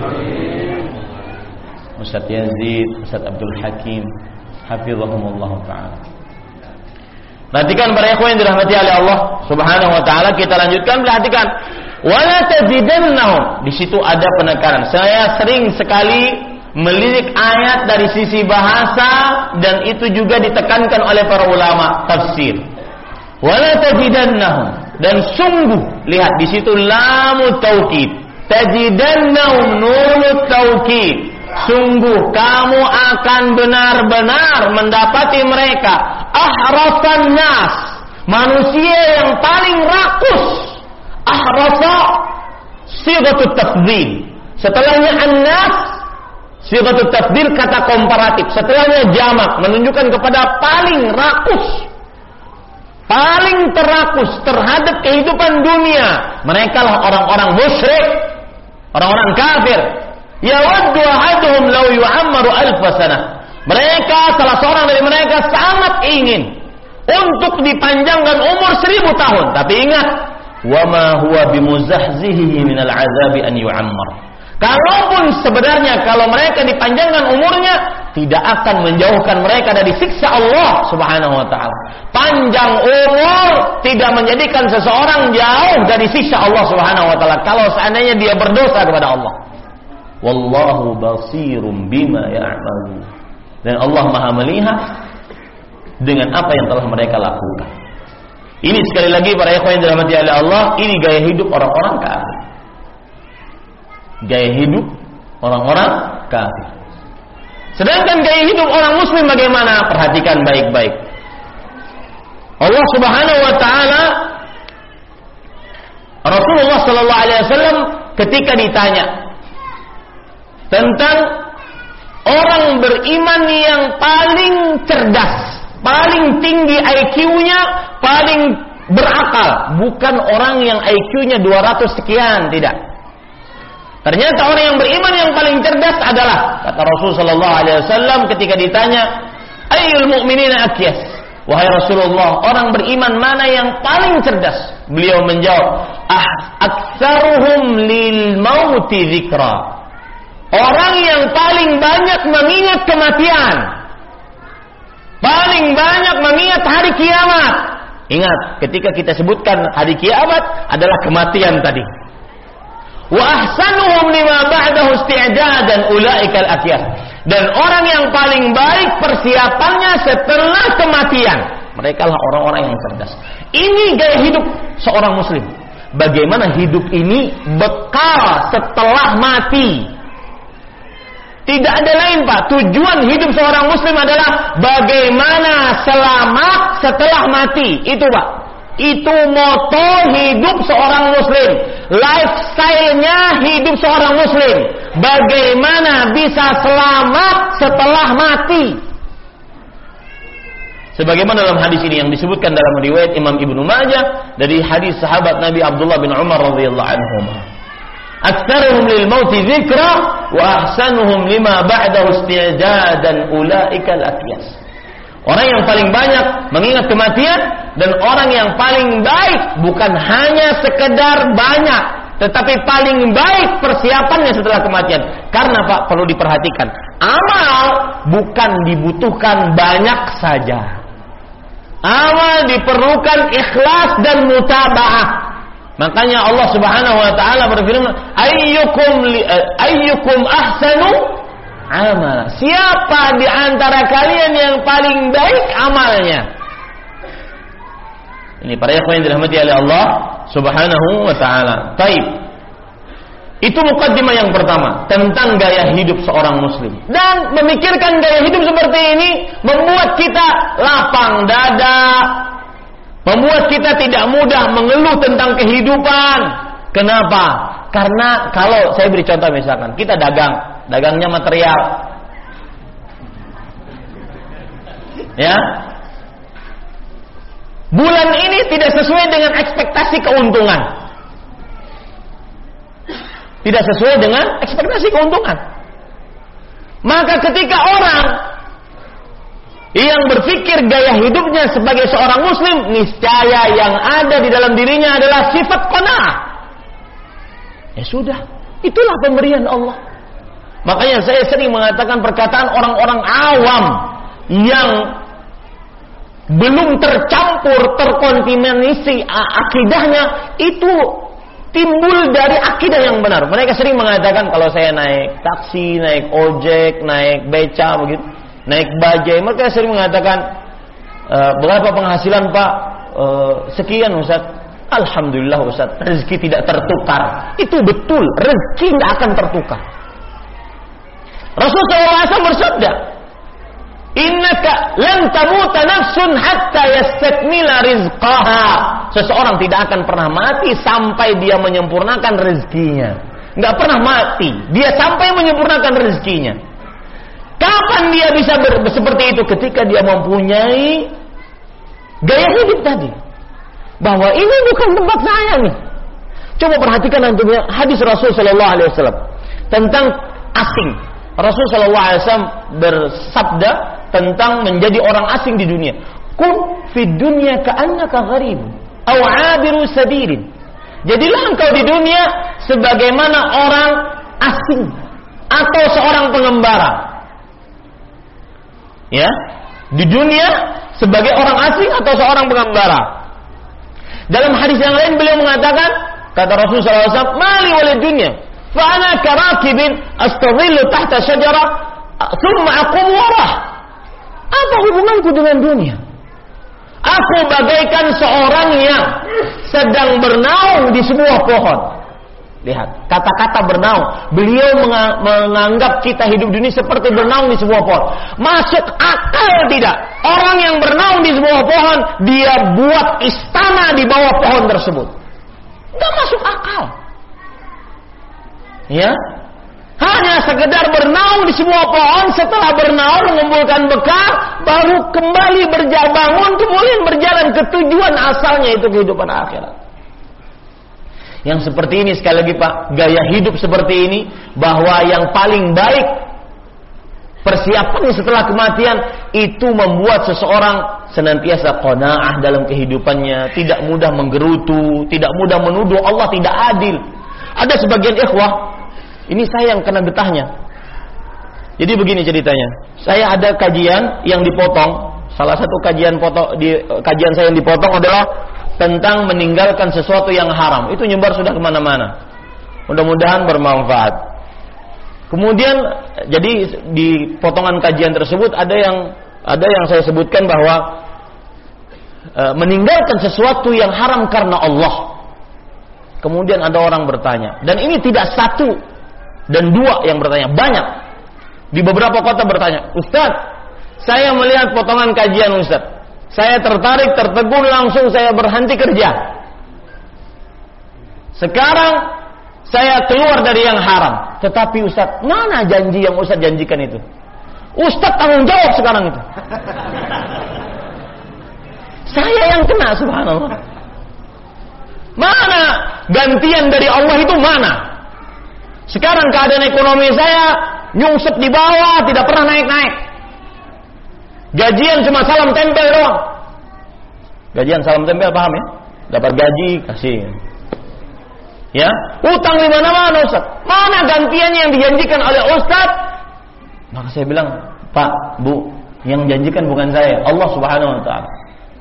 Speaker 1: Ustaz Yazid, Ustaz Abdul Hakim, hafizahumullah taala. Perhatikan para ikhwan yang dirahmati oleh Allah Subhanahu wa taala, kita lanjutkan, perhatikan. Wala tazidannahum. Di situ ada penekanan. Saya sering sekali melirik ayat dari sisi bahasa dan itu juga ditekankan oleh para ulama tafsir. Wala tazidannahum, dan sungguh, lihat di situ lamut taukid. Tazidannahum nunut taukid. Sungguh kamu akan benar-benar mendapati mereka ahrasan nas, manusia yang paling rakus. Ahrasa sighatut tafdhil. Setelahnya an-nas sighatut tafdhil, kata komparatif. Setelahnya jamak, menunjukkan kepada paling rakus, paling terakus terhadap kehidupan dunia. Mereka lah orang-orang musyrik, orang-orang kafir. Yawaddu ahaduhum law yu'ammaru alf sanah. Mereka, salah seorang dari mereka sangat ingin untuk dipanjangkan umur 1000 tahun. Tapi ingat, wa ma huwa bimuzahzihi minal azabi an yu'ammar. Kalaupun sebenarnya kalau mereka dipanjangkan umurnya, tidak akan menjauhkan mereka dari siksa Allah Subhanahu wa taala. Panjang umur tidak menjadikan seseorang jauh dari siksa Allah Subhanahu wa taala kalau seandainya dia berdosa kepada Allah. Wallahu basirum bima ya'malun. Dan Allah Maha melihat dengan apa yang telah mereka lakukan. Ini sekali lagi para ikhwan yang dirahmati oleh Allah, ini gaya hidup orang-orang kafir. Gaya hidup orang-orang kafir. Sedangkan gaya hidup orang muslim bagaimana? Perhatikan baik-baik. Allah Subhanahu wa taala, Rasulullah sallallahu alaihi wasallam ketika ditanya tentang orang beriman yang paling cerdas, paling tinggi IQ-nya, paling berakal, bukan orang yang IQ-nya 200 sekian, tidak. Ternyata orang yang beriman yang paling cerdas adalah, kata Rasul sallallahu alaihi wasallam ketika ditanya, ayyul mu'minina akyas? Wahai Rasulullah, orang beriman mana yang paling cerdas? Beliau menjawab, aktsaruhum lil mauti dzikra. Orang yang paling banyak mengingat kematian, paling banyak mengingat hari kiamat. Ingat, ketika kita sebutkan hari kiamat adalah kematian tadi. Wa ahsanuhum lima ba'dahu isti'dadan ulaikal akyas. Dan orang yang paling baik persiapannya setelah kematian, mereka lah orang-orang yang cerdas. Ini gaya hidup seorang muslim. Bagaimana hidup ini bekal setelah mati. Tidak ada lain, Pak. Tujuan hidup seorang muslim adalah bagaimana selamat setelah mati. Itu, Pak. Itu moto hidup seorang muslim. Lifestyle-nya hidup seorang muslim. Bagaimana bisa selamat setelah mati. Sebagaimana dalam hadis ini yang disebutkan dalam riwayat Imam Ibnu Majah dari hadis sahabat Nabi Abdullah bin Umar radhiyallahu anhuma. Aktsaruhum lil mauti dzikra wa ahsanuhum lima ba'dahu isti'dadan ulaikal akyas. Orang yang paling banyak mengingat kematian dan orang yang paling baik bukan hanya sekedar banyak, tetapi paling baik persiapannya setelah kematian. Karena Pak, perlu diperhatikan, amal bukan dibutuhkan banyak saja. Amal diperlukan ikhlas dan mutaba'ah. Makanya Allah Subhanahu wa taala berfirman, ayyukum ahsanu amala. Siapa di antara kalian yang paling baik amalnya? Ini para ikhwan yang dirahmati oleh Allah Subhanahu wa taala. Baik. Itu mukaddimah yang pertama tentang gaya hidup seorang muslim. Dan memikirkan gaya hidup seperti ini membuat kita lapang dada, membuat kita tidak mudah mengeluh tentang kehidupan. Kenapa? Karena kalau saya beri contoh misalkan, kita dagangnya material. Ya. Bulan ini tidak sesuai dengan ekspektasi keuntungan. Tidak sesuai dengan ekspektasi keuntungan. Maka ketika orang yang berpikir gaya hidupnya sebagai seorang muslim, niscaya yang ada di dalam dirinya adalah sifat qanaah. Ya sudah, itulah pemberian Allah. Makanya saya sering mengatakan perkataan orang-orang awam yang belum terkontaminasi akidahnya, itu timbul dari akidah yang benar. Mereka sering mengatakan kalau saya naik taksi, naik ojek, naik beca begitu, naik bajai, mereka sering mengatakan berapa penghasilan Pak? Sekian Ustaz. Alhamdulillah Ustaz, rezeki tidak tertukar. Itu betul, rezeki tidak akan tertukar. Rasulullah SAW bersabda, innaka lan tamuta nafsun hatta yastakmila rizqaha. Seseorang tidak akan pernah mati sampai dia menyempurnakan rezekinya. Enggak pernah mati, dia sampai menyempurnakan rezekinya. Kapan dia bisa seperti itu? Ketika dia mempunyai gaya hidup tadi, bahwa ini bukan tempat saya nih. Coba perhatikan antum ya, hadis Rasul sallallahu alaihi wasallam tentang asing. Rasul sallallahu alaihi wasallam bersabda tentang menjadi orang asing di dunia. Kun fid dunya ka'annaka gharib aw 'abiru sabilin. Jadilah engkau di dunia sebagaimana orang asing atau seorang pengembara. Ya, di dunia sebagai orang asing atau seorang pengembara. Dalam hadis yang lain beliau mengatakan, kata Rasulullah SAW, mali walid dunya, fa ana karakibin astadhillu tahta syajarah, thumma aqum warah. Apa hubunganku dengan dunia? Aku bagaikan seorang yang sedang bernaung di sebuah pohon. Lihat, kata-kata bernaung. Beliau menganggap kita hidup dunia seperti bernaung di sebuah pohon. Masuk akal tidak? Orang yang bernaung di sebuah pohon, dia buat istana di bawah pohon tersebut. Tidak masuk akal. Ya, hanya sekedar bernaung di sebuah pohon, setelah bernaung mengumpulkan bekal, baru kembali bangun, kemudian berjalan ke tujuan asalnya, itu kehidupan akhirat. Yang seperti ini sekali lagi Pak, gaya hidup seperti ini, bahwa yang paling baik persiapan setelah kematian itu membuat seseorang senantiasa qanaah dalam kehidupannya, tidak mudah menggerutu, tidak mudah menuduh Allah tidak adil. Ada sebagian ikhwah, ini saya yang kena getahnya. Jadi begini ceritanya, saya ada kajian yang dipotong. Salah satu kajian saya yang dipotong adalah tentang meninggalkan sesuatu yang haram. Itu nyebar sudah kemana-mana. Mudah-mudahan bermanfaat. Kemudian jadi di potongan kajian tersebut ada yang saya sebutkan bahwa meninggalkan sesuatu yang haram karena Allah. Kemudian ada orang bertanya, dan ini tidak satu dan dua yang bertanya, banyak. Di beberapa kota bertanya, Ustaz, saya melihat potongan kajian Ustaz, saya tertarik, tertegun, langsung saya berhenti kerja. Sekarang saya keluar dari yang haram. Tetapi Ustaz, mana janji yang Ustaz janjikan itu? Ustaz tanggung jawab sekarang itu. Saya yang kena, subhanallah. Mana gantian dari Allah itu mana? Sekarang keadaan ekonomi saya nyungsep di bawah, tidak pernah naik-naik. Gajian cuma salam tempel doang. Gajian salam tempel, paham ya? Dapat gaji, kasih. Ya, utang di mana-mana Ustaz. Mana gantiannya yang dijanjikan oleh Ustaz? Maka saya bilang, Pak, Bu, yang janjikan bukan saya, Allah Subhanahu wa taala.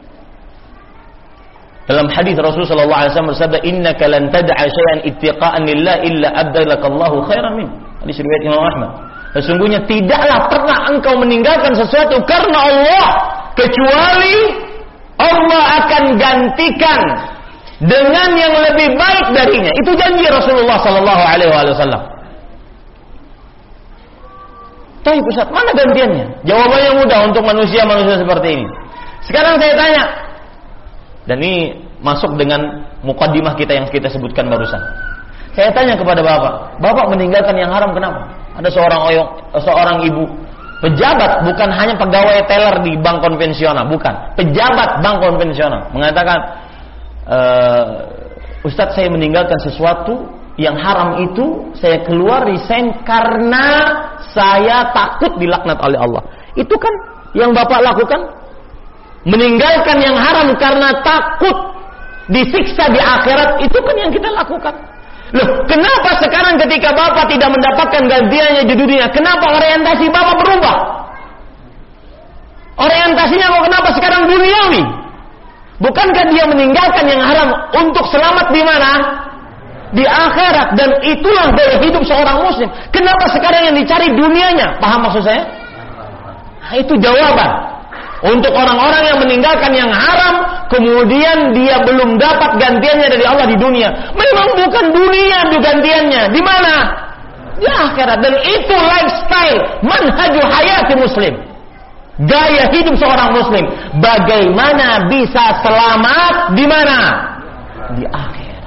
Speaker 1: Dalam hadis Rasulullah sallallahu alaihi wasallam bersabda, "Innaka lan tad'a syai'an ittiqa'an lillah illa abdalakallahu khairan min." Hadis riwayat Imam Ahmad. Sesungguhnya tidaklah pernah engkau meninggalkan sesuatu karena Allah, kecuali Allah akan gantikan dengan yang lebih baik darinya. Itu janji Rasulullah sallallahu alaihi wasallam. Tapi Ustaz, mana gantiannya? Jawabannya mudah untuk manusia-manusia seperti ini. Sekarang saya tanya, dan ini masuk dengan mukaddimah kita yang kita sebutkan barusan. Saya tanya kepada Bapak meninggalkan yang haram kenapa? Ada seorang ibu, pejabat, bukan hanya pegawai teller di bank konvensional, bukan, pejabat bank konvensional, mengatakan, Ustadz, saya meninggalkan sesuatu yang haram itu, saya keluar resign karena saya takut dilaknat oleh Allah. Itu kan
Speaker 2: yang Bapak lakukan? Meninggalkan yang haram karena takut disiksa di akhirat, itu kan yang kita lakukan. Loh, kenapa sekarang ketika Bapak tidak mendapatkan gantiannya di dunia, kenapa orientasi Bapak berubah? Orientasinya kok kenapa sekarang duniawi? Bukankah dia meninggalkan yang haram untuk selamat di mana? Di akhirat. Dan itulah gaya hidup seorang muslim. Kenapa sekarang yang dicari dunianya? Paham maksud saya? Nah, itu jawaban. Untuk orang-orang yang meninggalkan yang haram, kemudian dia belum dapat gantiannya dari Allah di dunia. Memang bukan dunia gantiannya. Di mana? Di akhirat. Dan itu lifestyle, manhaju hayati muslim. Gaya hidup seorang muslim. Bagaimana bisa selamat di mana? Di akhirat.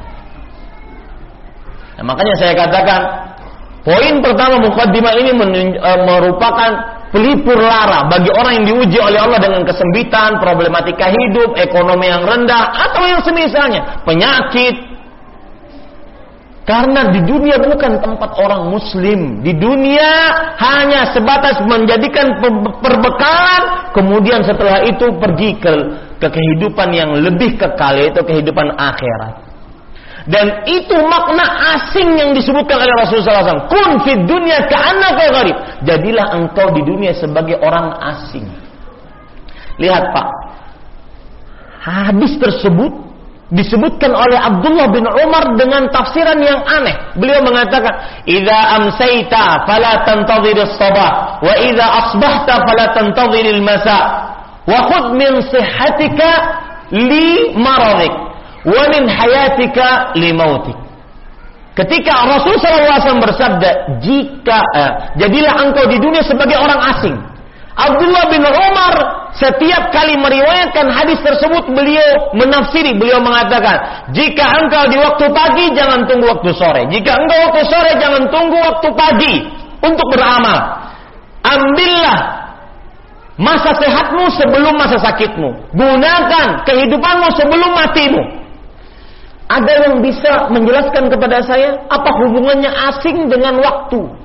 Speaker 2: Nah, makanya saya katakan, poin pertama mukaddimah ini merupakan pelipur lara bagi orang yang diuji oleh Allah dengan kesempitan, problematika hidup, ekonomi yang rendah, atau yang semisalnya, penyakit. Karena di dunia bukan tempat orang muslim. Di dunia hanya sebatas menjadikan perbekalan, kemudian setelah itu pergi ke kehidupan yang lebih kekal, yaitu kehidupan akhirat. Dan itu makna asing yang disebutkan oleh Rasulullah SAW. Kun fid dunya ka'annaka gharib. Jadilah engkau di dunia sebagai orang asing. Lihat Pak, hadis tersebut disebutkan oleh Abdullah bin Umar dengan tafsiran yang aneh. Beliau mengatakan, "Idza amsayta fala tantadhir as-sabah, wa idza asbahta fala tantadhir al-masa, wa khudh min sihhatika li maradik, wa min hayatika li mautik." Ketika Rasulullah SAW bersabda, jadilah engkau di dunia sebagai orang asing. Abdullah bin Umar setiap kali meriwayatkan hadis tersebut, beliau menafsiri, beliau mengatakan, jika engkau di waktu pagi, jangan tunggu waktu sore. Jika engkau waktu sore, jangan tunggu waktu pagi untuk beramal. Ambillah masa sehatmu sebelum masa sakitmu. Gunakan kehidupanmu sebelum matimu. Ada yang bisa menjelaskan kepada saya apa hubungannya asing dengan waktu?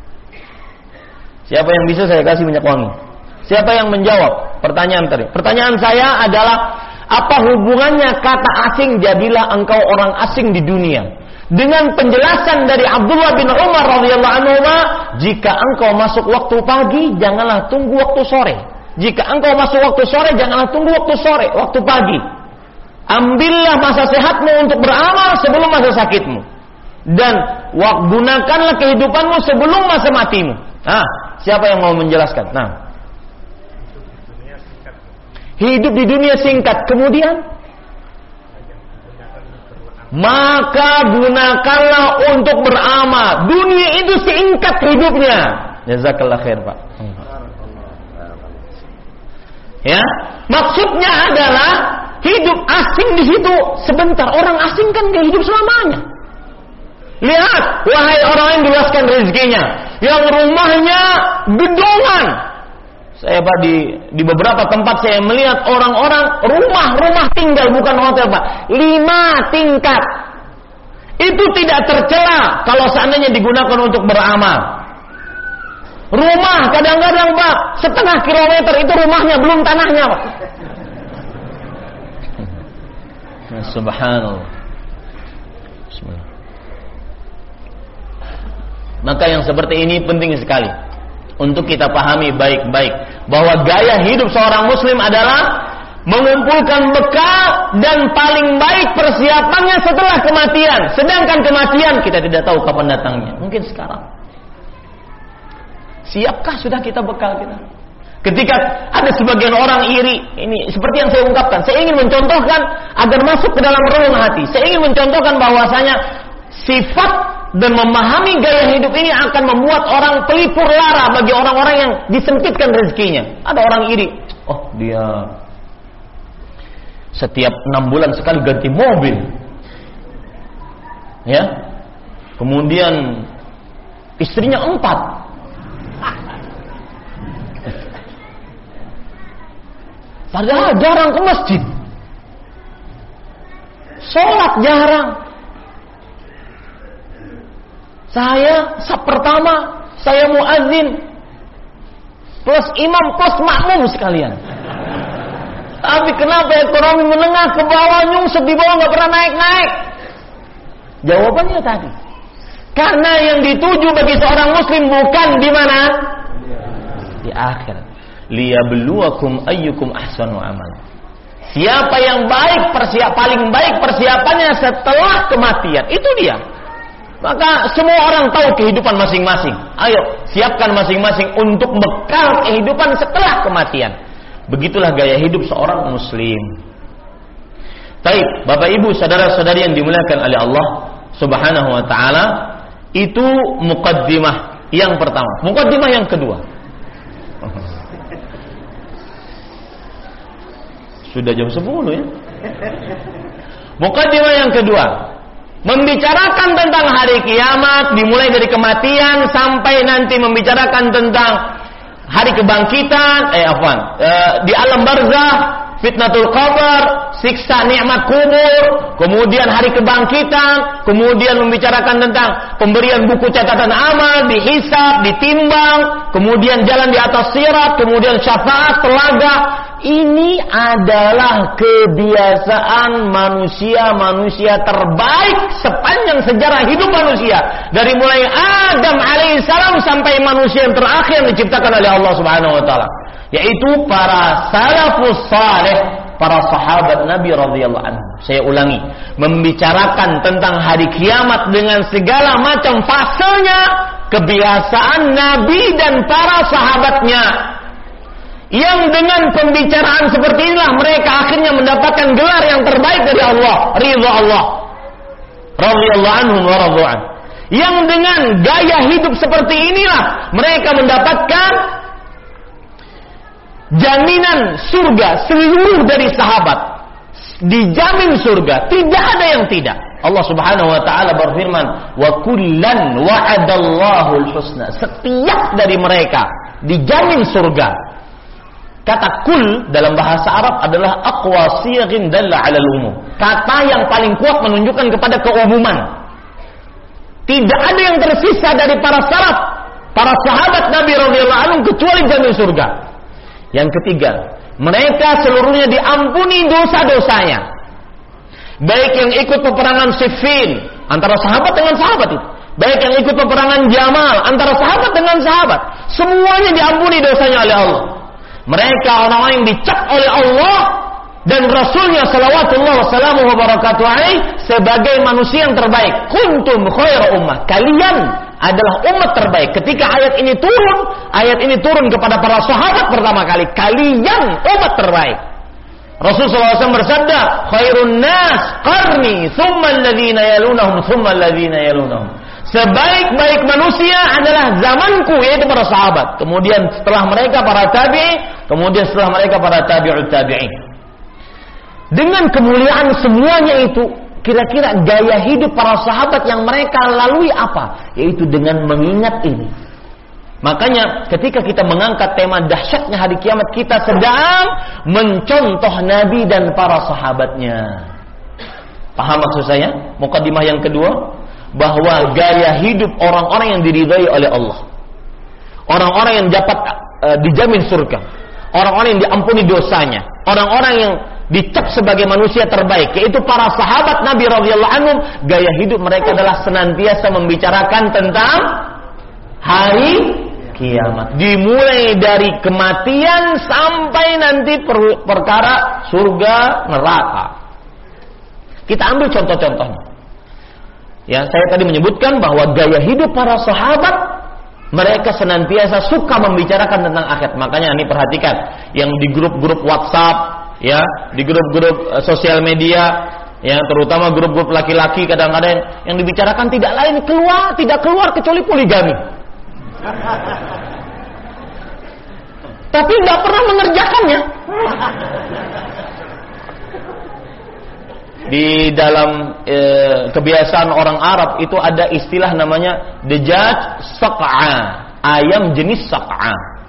Speaker 2: Siapa yang bisa saya kasih minyak wangi? Siapa yang menjawab pertanyaan tadi? Pertanyaan saya adalah, apa hubungannya kata asing jadilah engkau orang asing di dunia? Dengan penjelasan dari Abdullah bin Umar radhiyallahu anhu, jika engkau masuk waktu pagi, janganlah tunggu waktu sore. Jika engkau masuk waktu sore, janganlah tunggu waktu sore, waktu pagi. Ambillah masa sehatmu untuk beramal sebelum masa sakitmu. Dan gunakanlah kehidupanmu sebelum masa matimu. Nah, siapa yang mau menjelaskan? Nah, hidup di dunia singkat, kemudian maka gunakanlah untuk beramal. Dunia itu singkat hidupnya. Jazakallah khair Pak. Ya, maksudnya adalah hidup asing di situ sebentar. Orang asing kan gak hidup selamanya. Lihat, wahai orang yang diluaskan rezekinya, yang rumahnya gedongan. Saya Pak di beberapa tempat saya melihat orang-orang rumah tinggal, bukan hotel Pak, 5 tingkat. Itu tidak tercela kalau seandainya digunakan untuk beramal. Rumah kadang-kadang Pak, 0,5 kilometer itu rumahnya, belum tanahnya Pak. Subhanallah. Bismillah. Maka yang seperti ini penting sekali untuk kita pahami baik-baik, bahwa gaya hidup seorang muslim adalah mengumpulkan bekal dan paling baik persiapannya setelah kematian. Sedangkan kematian kita tidak tahu kapan datangnya. Mungkin sekarang. Siapkah sudah kita bekal kita? Ketika ada sebagian orang iri, ini seperti yang saya ungkapkan, saya ingin mencontohkan agar masuk ke dalam relung hati. Saya ingin mencontohkan bahwasanya sifat dan memahami gaya hidup ini akan membuat orang pelipur lara bagi orang-orang yang disempitkan rezekinya. Ada orang iri, oh dia setiap 6 bulan sekali ganti mobil, ya, kemudian istrinya 4, padahal jarang ke masjid, sholat jarang. Saya pertama saya muadzin, plus imam plus makmum sekalian. Tapi kenapa ekonomi menengah ke bawah nyungsep di bawah nggak pernah naik-naik? Jawabannya tadi, karena yang dituju bagi seorang muslim bukan di mana? Di akhirat. Liyabluwakum ayyukum ahsanu amala. Siapa yang paling baik persiapannya setelah kematian, itu dia. Maka semua orang tahu kehidupan masing-masing. Ayo, siapkan masing-masing untuk bekal kehidupan setelah kematian. Begitulah gaya hidup seorang muslim. Baik, Bapak Ibu, saudara-saudari yang dimuliakan oleh Allah Subhanahu wa taala, itu muqaddimah yang pertama. Muqaddimah yang kedua. Sudah jam 10 ya. Muqaddimah yang kedua, membicarakan tentang hari kiamat, dimulai dari kematian sampai nanti membicarakan tentang hari kebangkitan, di alam barzakh, fitnatul qabr, siksa nikmat kubur, kemudian hari kebangkitan, kemudian membicarakan tentang pemberian buku catatan amal, dihisab, ditimbang, kemudian jalan di atas sirat, kemudian syafaat, telaga. Ini adalah kebiasaan manusia terbaik sepanjang sejarah hidup manusia. Dari mulai Adam alaihissalam sampai manusia yang terakhir yang diciptakan oleh Allah Subhanahu wa taala, yaitu para salafus saleh, para sahabat Nabi radhiyallahu anhu. Saya ulangi, membicarakan tentang hari kiamat dengan segala macam fasenya, kebiasaan Nabi dan para sahabatnya. Yang dengan pembicaraan seperti inilah mereka akhirnya mendapatkan gelar yang terbaik dari Allah, ridha Allah, radhiyallahu anhum wa radhu'an. Yang dengan gaya hidup seperti inilah mereka mendapatkan jaminan surga. Seluruh dari sahabat dijamin surga, tidak ada yang tidak. Allah Subhanahu wa taala berfirman, "Wa kullan wa'adallahu al-husna." Setiap dari mereka dijamin surga. Kata kul dalam bahasa Arab adalah aqwa sighin dalla 'ala al-umum. Kata yang paling kuat menunjukkan kepada keumuman. Tidak ada yang tersisa dari para salaf, para sahabat Nabi radhiyallahu anhum kecuali jamin surga. Yang ketiga, mereka seluruhnya diampuni dosa-dosanya. Baik yang ikut peperangan Siffin antara sahabat dengan sahabat itu, baik yang ikut peperangan Jamal antara sahabat dengan sahabat, semuanya diampuni dosanya oleh Allah. Mereka orang-orang yang dicap oleh Allah dan Rasulnya salawatullah wassalamu wa barakatuh alaih sebagai manusia yang terbaik. Kuntum khairu ummah. Kalian adalah umat terbaik. Ketika ayat ini turun kepada para sahabat pertama kali. Kalian umat terbaik. Rasulullah SAW bersabda, khairun nas qarni, thumma alladhina yalunahum, thumma alladhina yalunahum. Sebaik-baik manusia adalah zamanku, yaitu para sahabat. Kemudian setelah mereka para tabi'i, kemudian setelah mereka para tabi'ut tabi'in. Dengan kemuliaan semuanya itu, kira-kira gaya hidup para sahabat yang mereka lalui apa? Yaitu dengan mengingat ini. Makanya ketika kita mengangkat tema dahsyatnya hari kiamat, kita sedang mencontoh Nabi dan para sahabatnya. Paham maksud saya? Muqaddimah yang kedua, bahwa gaya hidup orang-orang yang diridhai oleh Allah, orang-orang yang dapat dijamin surga, orang-orang yang diampuni dosanya, orang-orang yang dicap sebagai manusia terbaik, yaitu para sahabat Nabi radhiyallahu anhum. Gaya hidup mereka adalah senantiasa membicarakan tentang hari kiamat, dimulai dari kematian sampai nanti perkara surga neraka. Kita ambil contoh-contohnya. Ya, saya tadi menyebutkan bahwa gaya hidup para sahabat, mereka senantiasa suka membicarakan tentang akhirat. Makanya ini perhatikan, yang di grup-grup WhatsApp, ya, di grup-grup sosial media, ya, terutama grup-grup laki-laki, kadang-kadang yang dibicarakan tidak keluar kecuali poligami. Tapi nggak pernah mengerjakannya. Di dalam kebiasaan orang Arab itu ada istilah namanya dajjaj saq'a, ayam jenis saq'a.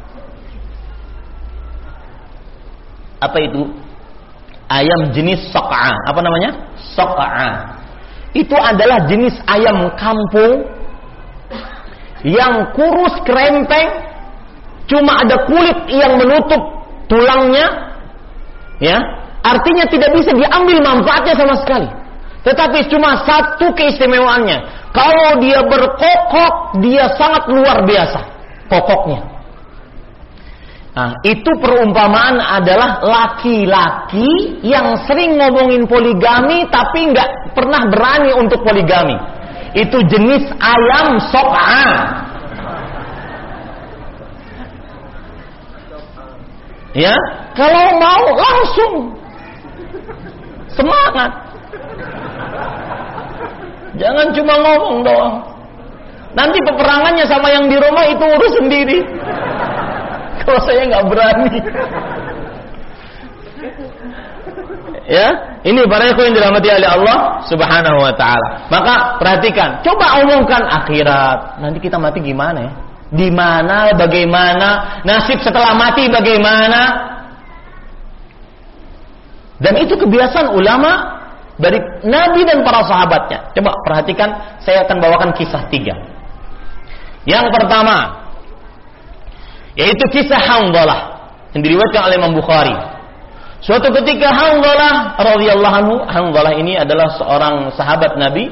Speaker 2: Apa itu? Ayam jenis saq'a. Apa namanya? Saq'a. Itu adalah jenis ayam kampung yang kurus kerempeng, cuma ada kulit yang menutup tulangnya, ya, artinya tidak bisa diambil manfaatnya sama sekali. Tetapi cuma satu keistimewaannya, kalau dia berkokok, dia sangat luar biasa kokoknya. Nah, itu perumpamaan adalah laki-laki yang sering ngomongin poligami tapi nggak pernah berani untuk poligami. Itu jenis ayam sok'a. Ya, kalau mau langsung semangat. Jangan cuma ngomong doang. Nanti peperangannya sama yang di rumah itu urus sendiri. Kalau saya nggak berani. Ya, ini para ikhwan yang dirahmati oleh Allah Subhanahu wa taala. Maka perhatikan, coba omongkan akhirat. Nanti kita mati gimana ya? Di mana, bagaimana, nasib setelah mati bagaimana? Dan itu kebiasaan ulama dari Nabi dan para sahabatnya. Coba perhatikan, saya akan bawakan kisah 3. Yang pertama, yaitu kisah Hanzalah yang diriwayatkan oleh Imam Bukhari. Suatu ketika Hanzalah radhiyallahu anhu, Hanzalah ini adalah seorang sahabat Nabi.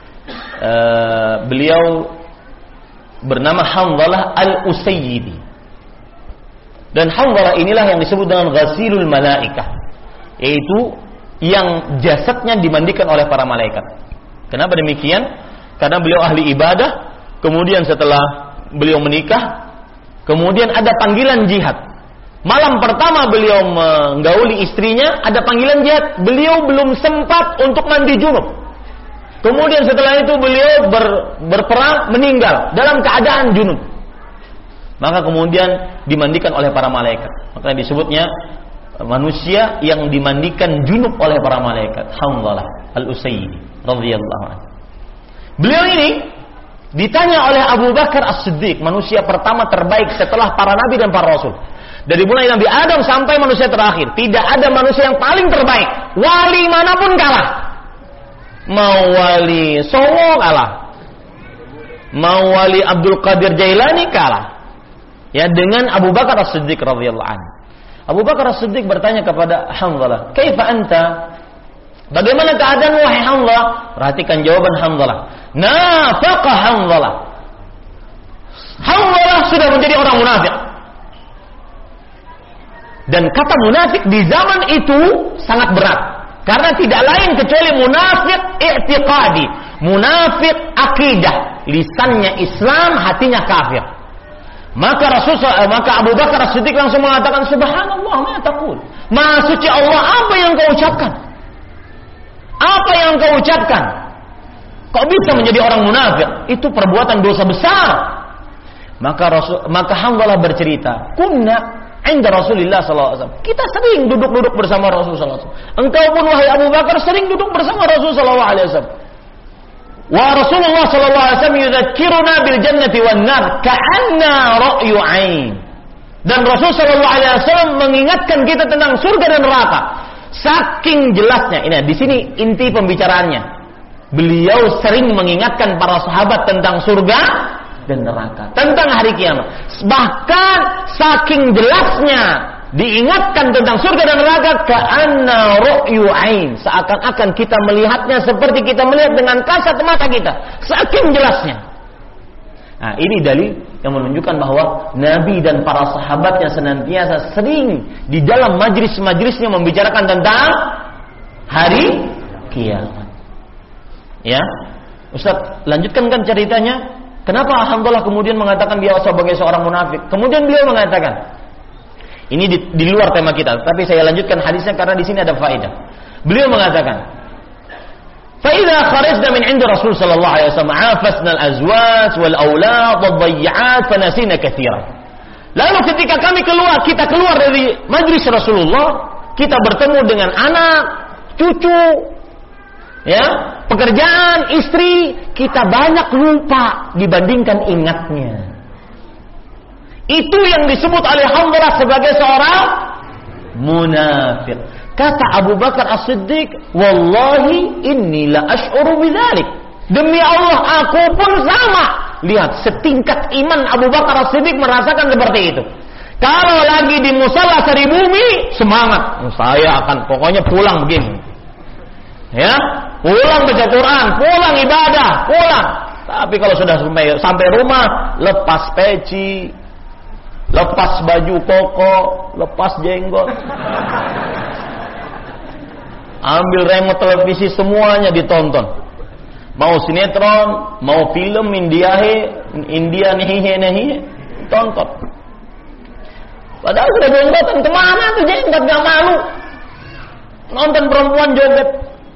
Speaker 2: Beliau bernama Hanzalah Al-Usayyidi. Dan Hanzalah inilah yang disebut dengan Ghasilul Malaikah, yaitu yang jasadnya dimandikan oleh para malaikat. Kenapa demikian? Karena beliau ahli ibadah. Kemudian setelah beliau menikah, kemudian ada panggilan jihad. Malam pertama beliau menggauli istrinya, ada panggilan jihad. Beliau belum sempat untuk mandi junub. Kemudian setelah itu beliau berperang, meninggal dalam keadaan junub. Maka kemudian dimandikan oleh para malaikat. Maka disebutnya manusia yang dimandikan junub oleh para malaikat. Hanzalah Al-Usayyidi radhiyallahu anhu. Beliau ini ditanya oleh Abu Bakar As-Siddiq, manusia pertama terbaik setelah para nabi dan para rasul. Dari mulai Nabi Adam sampai manusia terakhir, tidak ada manusia yang paling terbaik. Wali manapun kalah. Mau wali Songo kalah. Mau wali Abdul Qadir Jailani kalah. Ya, dengan Abu Bakar As-Siddiq radhiyallahu anhu. Abu Bakar As-Siddiq bertanya kepada Hanzalah, "Kaifa anta?" Bagaimana keadaan wahai Hanzalah? Perhatikan jawaban Hanzalah. Nafaqa Hanzalah. Hanzalah sudah menjadi orang munafik. Dan kata munafik di zaman itu sangat berat. Karena tidak lain kecuali munafik i'tiqadi, munafik akidah, lisannya Islam, hatinya kafir. Maka Abu Bakar As-Siddiq langsung mengatakan, "Subhanallah, ma taqul." Maha suci Allah, apa yang kau ucapkan? Apa yang kau ucapkan? Kok bisa menjadi orang munafik? Itu perbuatan dosa besar. Maka Hanzalah bercerita, "Kunna 'inda Rasulillah sallallahu alaihi wasallam." Kita sering duduk-duduk bersama Rasulullah sallallahu alaihi wasallam. Engkau pun wahai Abu Bakar sering duduk bersama Rasulullah sallallahu alaihi wasallam. Wa Rasulullah sallallahu alaihi wasallam yudzakkiruna bil jannati wan nar ka'anna ra'yu 'ain. Dan Rasul sallallahu alaihi wasallam mengingatkan kita tentang surga dan neraka. Saking jelasnya. Ini di sini inti pembicaraannya. Beliau sering mengingatkan para sahabat tentang surga dan neraka, tentang hari kiamat. Bahkan saking jelasnya diingatkan tentang surga dan neraka, ka'anna ra'yu 'ain, seakan-akan kita melihatnya seperti kita melihat dengan kasat mata kita, saking jelasnya. Nah, ini dalil yang menunjukkan bahwa Nabi dan para sahabatnya senantiasa sering di dalam majlis-majlisnya membicarakan tentang hari kiamat. Ya, Ustaz, lanjutkan kan ceritanya. Kenapa Hanzalah kemudian mengatakan dia sebagai seorang munafik? Kemudian beliau mengatakan, ini di luar tema kita, tapi saya lanjutkan hadisnya karena di sini ada faedah. Beliau mengatakan, "Fa'idza kharajna min 'inda Rasul sallallahu alaihi wasallam 'afasna al-azwaj wal aulad wad-dhayya'at fa nasina katsiran." Lalu ketika kita keluar dari majlis Rasulullah, kita bertemu dengan anak, cucu, ya, pekerjaan, istri, kita banyak lupa dibandingkan ingatnya. Itu yang disebut oleh Hanzalah sebagai seorang munafik. Kata Abu Bakar As-Siddiq, "Wallahi inni la ash'uru bidzalik." Demi Allah, aku pun sama. Lihat, setingkat iman Abu Bakar As-Siddiq merasakan seperti itu. Kalau lagi di musala sari bumi, semangat. Saya akan pokoknya pulang begini. Ya, pulang baca Quran, pulang ibadah, pulang. Tapi kalau sudah sampai rumah, lepas peci, lepas baju koko, lepas jenggot, ambil remote televisi, semuanya ditonton. Mau sinetron, mau film India nih, tonton. Padahal sudah jenggotan, kemana tuh jenggot, gak malu nonton perempuan joget.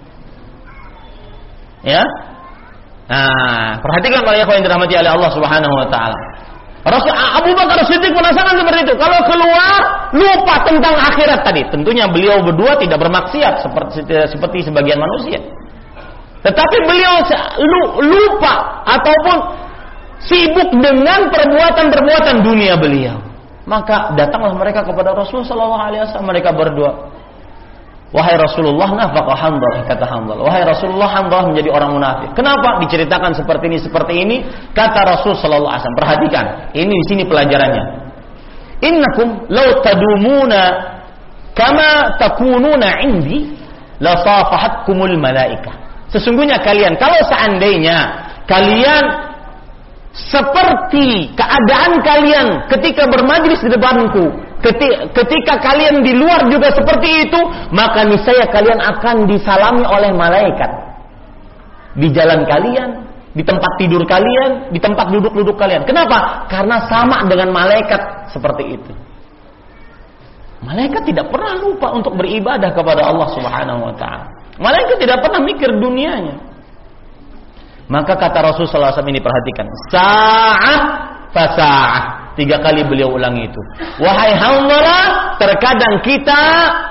Speaker 2: Ya, nah perhatikan para ikhwan yang dirahmati oleh Allah Subhanahu Wa Taala. Rasul Abu Bakar Siddiq merasakan seperti itu. Kalau keluar lupa tentang akhirat tadi. Tentunya beliau berdua tidak bermaksiat seperti sebagian manusia. Tetapi beliau lupa ataupun sibuk dengan perbuatan-perbuatan dunia beliau. Maka datanglah mereka kepada Rasulullah SAW. Mereka berdua, wahai Rasulullah, nafaqa Hanzalah, kata Hanzalah. Wahai Rasulullah, Hanzalah menjadi orang munafik. Kenapa diceritakan seperti ini? Kata Rasul sallallahu alaihi wasallam. Perhatikan, ini di sini pelajarannya. Innakum law tadumuna kama takununa indi la safahatkumul malaikah. Sesungguhnya kalian, kalau seandainya kalian seperti keadaan kalian ketika bermajlis di depanku, ketika kalian di luar juga seperti itu, maka niscaya kalian akan disalami oleh malaikat di jalan kalian, di tempat tidur kalian, di tempat duduk kalian. Kenapa? Karena sama dengan malaikat seperti itu. Malaikat tidak pernah lupa untuk beribadah kepada Allah Subhanahu Wa Taala. Malaikat tidak pernah mikir dunianya. Maka kata Rasulullah SAW ini, perhatikan, sa'ah fasa'ah. 3 kali beliau ulangi itu. Wahai Hanzalah, terkadang kita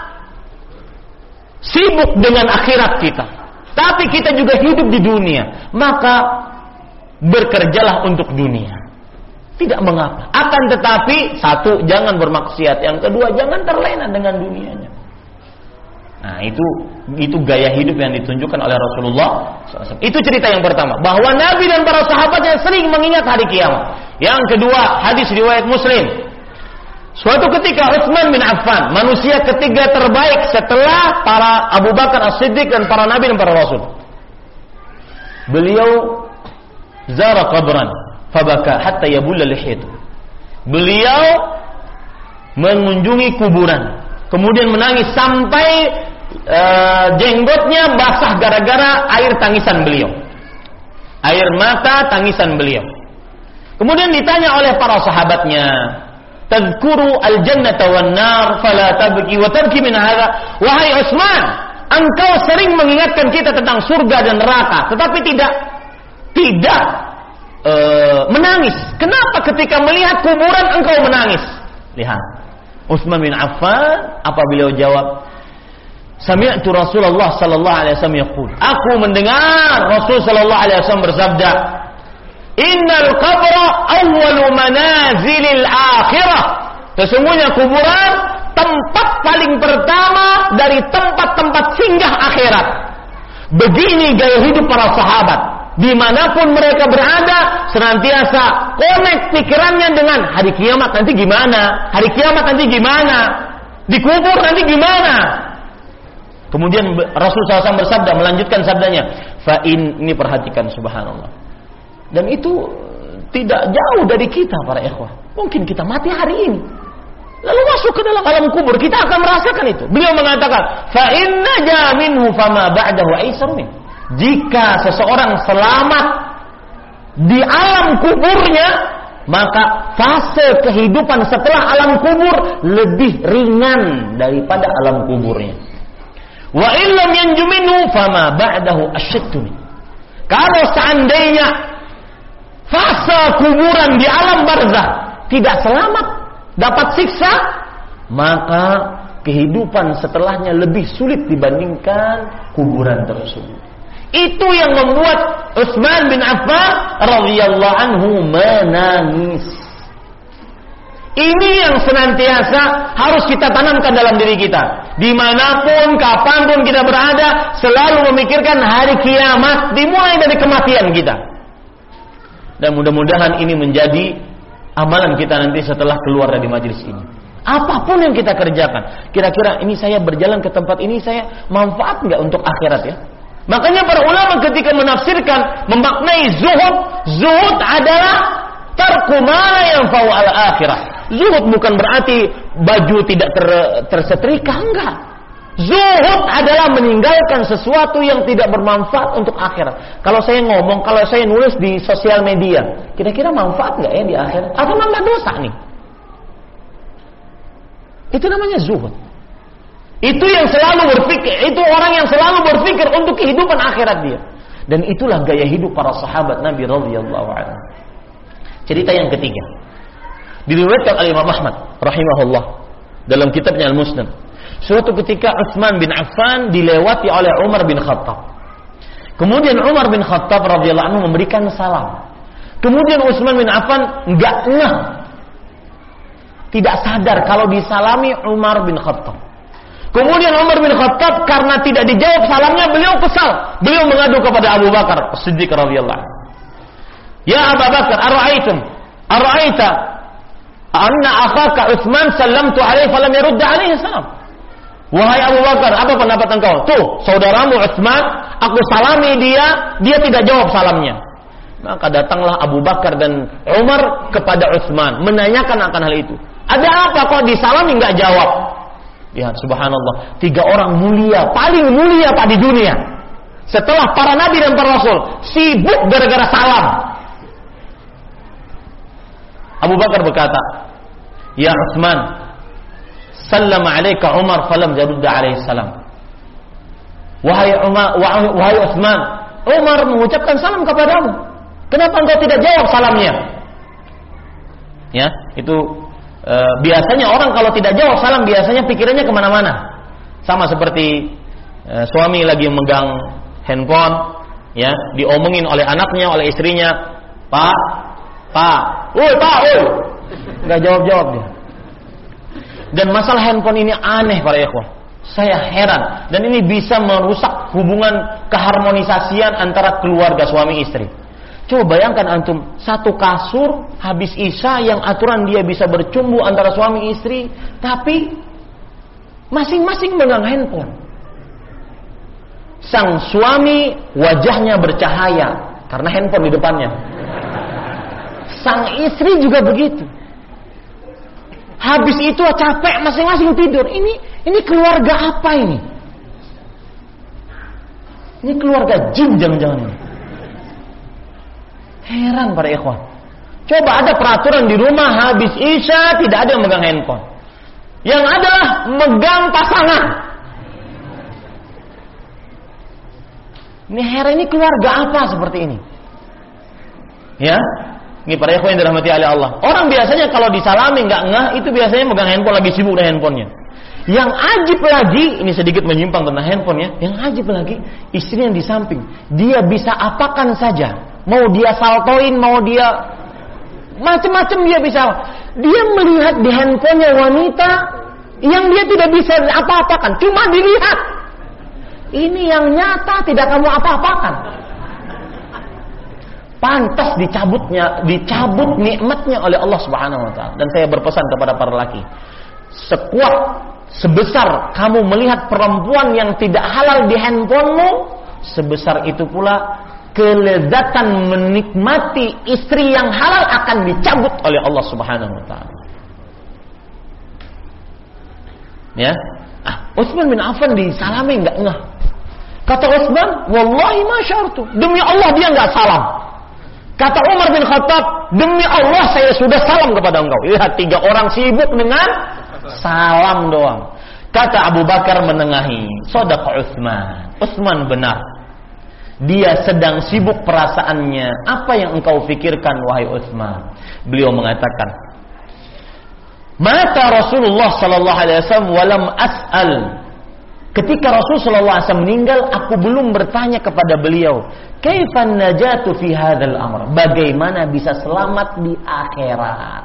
Speaker 2: sibuk dengan akhirat kita, tapi kita juga hidup di dunia. Maka bekerjalah untuk dunia. Tidak mengapa. Akan tetapi, 1, jangan bermaksiat. Yang kedua, jangan terlena dengan dunianya. Nah, itu gaya hidup yang ditunjukkan oleh Rasulullah SAW. Itu cerita yang pertama, bahwa Nabi dan para sahabatnya sering mengingat hari kiamat. Yang kedua, hadis riwayat Muslim. Suatu ketika Utsman bin Affan, manusia ketiga terbaik setelah para Abu Bakar As-Siddiq dan para Nabi dan para Rasul, beliau zara qabran fabaka hatta yabulla lihyatu. Beliau mengunjungi kuburan, kemudian menangis sampai jenggotnya basah gara-gara air tangisan beliau, air mata tangisan beliau. Kemudian ditanya oleh para sahabatnya, tadhkuru al-jannata wan nar fala tabki wa tabki min hadha. Wahai Utsman, engkau sering mengingatkan kita tentang surga dan neraka, tetapi tidak menangis. Kenapa ketika melihat kuburan engkau menangis? Lihat Utsman bin Affan, apa beliau jawab? Sami'tu Rasulullah sallallahu alaihi wasallam yaqul. Aku mendengar Rasul sallallahu alaihi wasallam bersabda, "Innal qabra awwalu manazilil akhirah." Sesungguhnya kuburan tempat paling pertama dari tempat-tempat singgah akhirat. Begini gaya hidup para sahabat. Dimanapun mereka berada, senantiasa connect pikirannya dengan hari kiamat nanti gimana, hari kiamat nanti gimana, dikubur nanti gimana. Kemudian Rasul SAW bersabda, melanjutkan sabdanya, ini perhatikan, subhanallah. Dan itu tidak jauh dari kita para ikhwah. Mungkin kita mati hari ini, lalu masuk ke dalam alam kubur, kita akan merasakan itu. Beliau mengatakan, fa inna jaminhu fama ba'dahu aisar min. Jika seseorang selamat di alam kuburnya, maka fase kehidupan setelah alam kubur lebih ringan daripada alam kuburnya. Wa illam yanju minhu fama ba'dahu asyaddu min. Kalau seandainya fase kuburan di alam barzakh tidak selamat, dapat siksa, maka kehidupan setelahnya lebih sulit dibandingkan kuburan tersebut. Itu yang membuat Utsman bin Affan radhiyallahu anhu menangis. Ini yang senantiasa harus kita tanamkan dalam diri kita. Dimanapun, kapanpun kita berada, selalu memikirkan hari kiamat, dimulai dari kematian kita. Dan mudah-mudahan ini menjadi amalan kita nanti setelah keluar dari majelis ini. Apapun yang kita kerjakan, kira-kira ini saya berjalan ke tempat ini, saya manfaat nggak untuk akhirat ya? Makanya para ulama ketika menafsirkan, memaknai zuhud adalah tarku ma yanfa'u al-akhirah. Zuhud bukan berarti baju tidak tersetrika, enggak. Zuhud adalah meninggalkan sesuatu yang tidak bermanfaat untuk akhirat. Kalau saya ngomong, kalau saya nulis di sosial media, kira-kira manfaat nggak ya di akhirat? Atau nambah dosa nih? Itu namanya zuhud. Itu yang selalu berpikir, itu orang yang selalu berpikir untuk kehidupan akhirat dia. Dan itulah gaya hidup para sahabat Nabi radhiyallahu anhu. Cerita yang ketiga, diriwayatkan oleh Imam Ahmad rahimahullah dalam kitabnya Al-Musnad. Suatu ketika Utsman bin Affan dilewati oleh Umar bin Khattab. Kemudian Umar bin Khattab radhiyallahu anhu memberikan salam. Kemudian Utsman bin Affan enggak ngeh, tidak sadar kalau disalami Umar bin Khattab. Kemudian Umar bin Khattab karena tidak dijawab salamnya, beliau kesal. Beliau mengadu kepada Abu Bakar Siddiq radhiyallahu anhu. Ya Abu Bakar, ara'aita anna akhaka Utsman sallamtu alaihi falam yurd alaihi salam. Wahai Abu Bakar, apa pendapat engkau? Tuh, saudaramu Utsman, aku salami dia tidak jawab salamnya. Maka datanglah Abu Bakar dan Umar kepada Utsman menanyakan akan hal itu. Ada apa kok disalami enggak jawab? Lihat, subhanallah, 3 orang mulia, paling mulia Pak di dunia. Setelah para nabi dan para rasul, sibuk gara-gara salam. Abu Bakar berkata, "Ya Utsman, sallama alaika Umar falam yarudda alaihi salam." Wahai Utsman, Umar mengucapkan salam kepadamu. Kenapa engkau tidak jawab salamnya? Ya, itu biasanya orang kalau tidak jawab salam biasanya pikirannya kemana-mana. Sama seperti suami lagi megang handphone, ya, diomongin oleh anaknya, oleh istrinya, Pak, nggak jawab dia. Dan masalah handphone ini aneh para ikhwah. Saya heran, dan ini bisa merusak hubungan keharmonisasian antara keluarga suami istri. Coba bayangkan antum, satu kasur habis isya yang aturan dia bisa bercumbu antara suami istri, tapi masing-masing megang handphone. Sang suami wajahnya bercahaya karena handphone di depannya. Sang istri juga begitu. Habis itu capek, masing-masing tidur. Ini keluarga apa ini? Ini keluarga jin jangan-jangan ini. Heran para ikhwan. Coba ada peraturan di rumah habis isya tidak ada yang megang handphone. Yang adalah megang pasangan. Ini heran, ini keluarga apa seperti ini? Ya, ini para ikhwan yang dirahmati oleh Allah. Orang biasanya kalau disalami nggak ngeh, itu biasanya megang handphone, lagi sibuk dengan handphonenya. Yang ajib lagi, ini sedikit menyimpang tentang handphone ya. Yang ajib lagi, istri yang di samping, dia bisa apakan saja. Mau dia saltoin, mau dia macam-macam dia bisa. Dia melihat di handphonenya wanita yang dia tidak bisa apa-apakan, cuma dilihat. Ini yang nyata tidak kamu apa-apakan. Pantas dicabut nikmatnya oleh Allah Subhanahu wa taala. Dan saya berpesan kepada para laki, sekuat sebesar kamu melihat perempuan yang tidak halal di handphonemu, sebesar itu pula kelezatan menikmati istri yang halal akan dicabut oleh Allah Subhanahu wa taala. Ya. Utsman bin Affan disalami enggak ngeh. Kata Utsman, "Wallahi ma syartu." Demi Allah dia enggak salam. Kata Umar bin Khattab, "Demi Allah saya sudah salam kepada engkau." Lihat 3 orang sibuk dengan salam doang. Kata Abu Bakar menengahi, "Shadaqa Utsman." Utsman benar. Dia sedang sibuk perasaannya. Apa yang engkau pikirkan wahai Utsman? Beliau mengatakan, "Mata Rasulullah sallallahu alaihi wasallam walam as'al." Ketika Rasul sallallahu alaihi wasallam meninggal, aku belum bertanya kepada beliau, "Kaifan najatu fi hadzal amr?" Bagaimana bisa selamat di akhirat?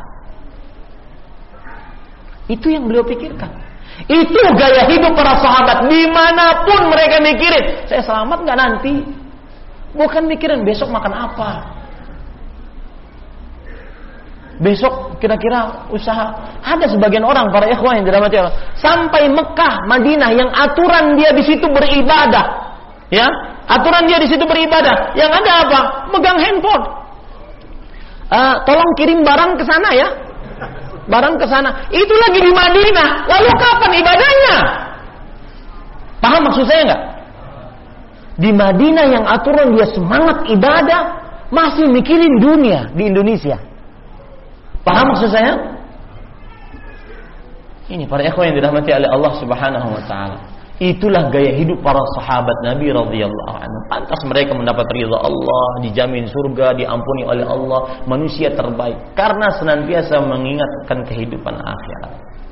Speaker 2: Itu yang beliau pikirkan. Itu gaya hidup para sahabat. Dimanapun mereka mikirin, saya selamat nggak nanti? Bukan mikirin besok makan apa, besok kira-kira usaha. Ada sebagian orang, para ikhwan yang dirahmati Allah, sampai Mekah, Madinah, yang aturan dia di situ beribadah, ya, aturan dia di situ beribadah. Yang ada apa? Megang handphone. Tolong kirim barang ke sana ya, barang ke sana. Itu lagi di Madinah. Lalu kapan ibadahnya? Paham maksud saya nggak? Di Madinah yang aturan dia semangat ibadah, masih mikirin dunia di Indonesia. Paham maksud saya? Ini para ikhwan yang dirahmati oleh Allah Subhanahu wa taala. Itulah gaya hidup para sahabat Nabi radhiyallahu anhu. Pantas mereka mendapat ridha Allah, dijamin surga, diampuni oleh Allah, manusia terbaik karena senantiasa mengingatkan kehidupan akhirat.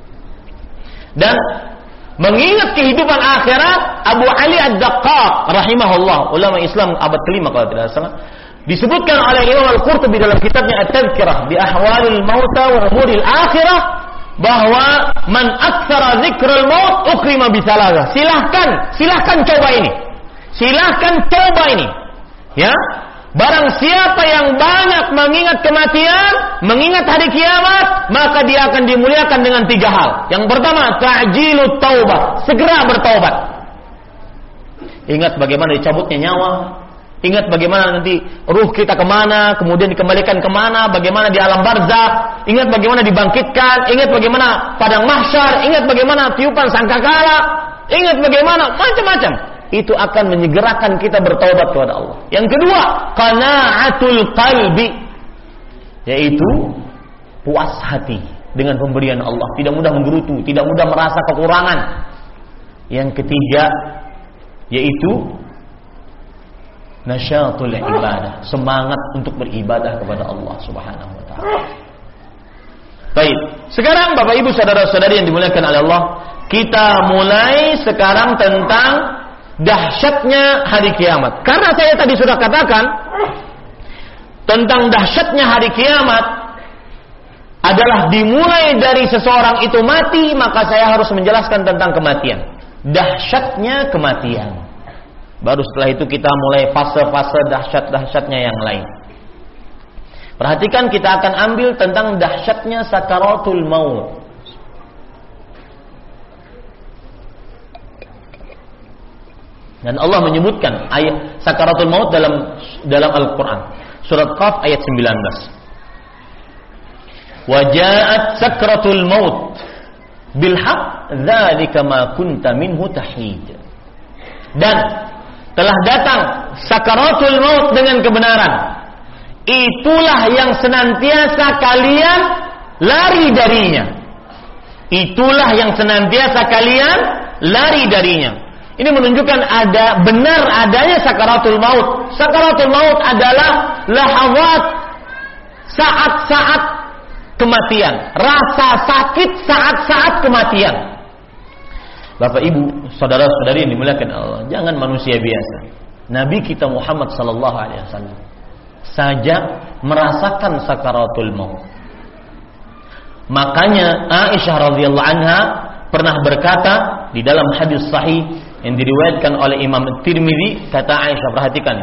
Speaker 2: Dan mengingat kehidupan akhirat, Abu Ali Ad-Daqqaq rahimahullah, ulama Islam abad kelima kalau tidak salah, disebutkan oleh Imam Al-Qurtubi dalam kitabnya At-Tadhkirah bi Ahwalil Mauta wa Umuril Akhirah, bahwa man aktsara dzikrul maut ukrima bisalah. Silahkan coba ini. Silahkan coba ini. Ya. Barang siapa yang banyak mengingat kematian, mengingat hari kiamat, maka dia akan dimuliakan dengan 3 hal. Yang pertama, ta'jilut taubah, segera bertaubat. Ingat bagaimana dicabutnya nyawa, ingat bagaimana nanti ruh kita kemana, kemudian dikembalikan kemana, bagaimana di alam barzakh, ingat bagaimana dibangkitkan, ingat bagaimana padang mahsyar, ingat bagaimana tiupan sangkakala, ingat bagaimana macam-macam. Itu akan menyegerakan kita bertaubat kepada Allah. Yang kedua, qana'atul qalbi, yaitu puas hati dengan pemberian Allah, tidak mudah menggerutu, tidak mudah merasa kekurangan. Yang ketiga, yaitu nasyatul ibadah, semangat untuk beribadah kepada Allah Subhanahu wa taala. Baik, sekarang Bapak Ibu saudara-saudari yang dimuliakan oleh Allah, kita mulai sekarang tentang dahsyatnya hari kiamat. Karena saya tadi sudah katakan tentang dahsyatnya hari kiamat adalah dimulai dari seseorang itu mati, maka saya harus menjelaskan tentang kematian. Dahsyatnya kematian. Baru setelah itu kita mulai fase-fase dahsyat-dahsyatnya yang lain. Perhatikan, kita akan ambil tentang dahsyatnya sakaratul maut. Dan Allah menyebutkan ayat sakaratul maut dalam Al-Quran. Surat Qaf ayat 19. Waja'at sakratul maut bilhaq dzalika ma kunta minhu tahid. Dan telah datang sakaratul maut dengan kebenaran. Itulah yang senantiasa kalian lari darinya. Itulah yang senantiasa kalian lari darinya. Ini menunjukkan benar adanya sakaratul maut. Sakaratul maut adalah lahawat, saat-saat kematian, rasa sakit saat-saat kematian. Bapak Ibu, saudara-saudari yang dimuliakan Allah, jangan manusia biasa. Nabi kita Muhammad sallallahu alaihi wasallam saja merasakan sakaratul maut. Makanya Aisyah radhiyallahu anha pernah berkata di dalam hadis sahih yang diriwayatkan oleh Imam Tirmidzi, kata Aisyah, perhatikan,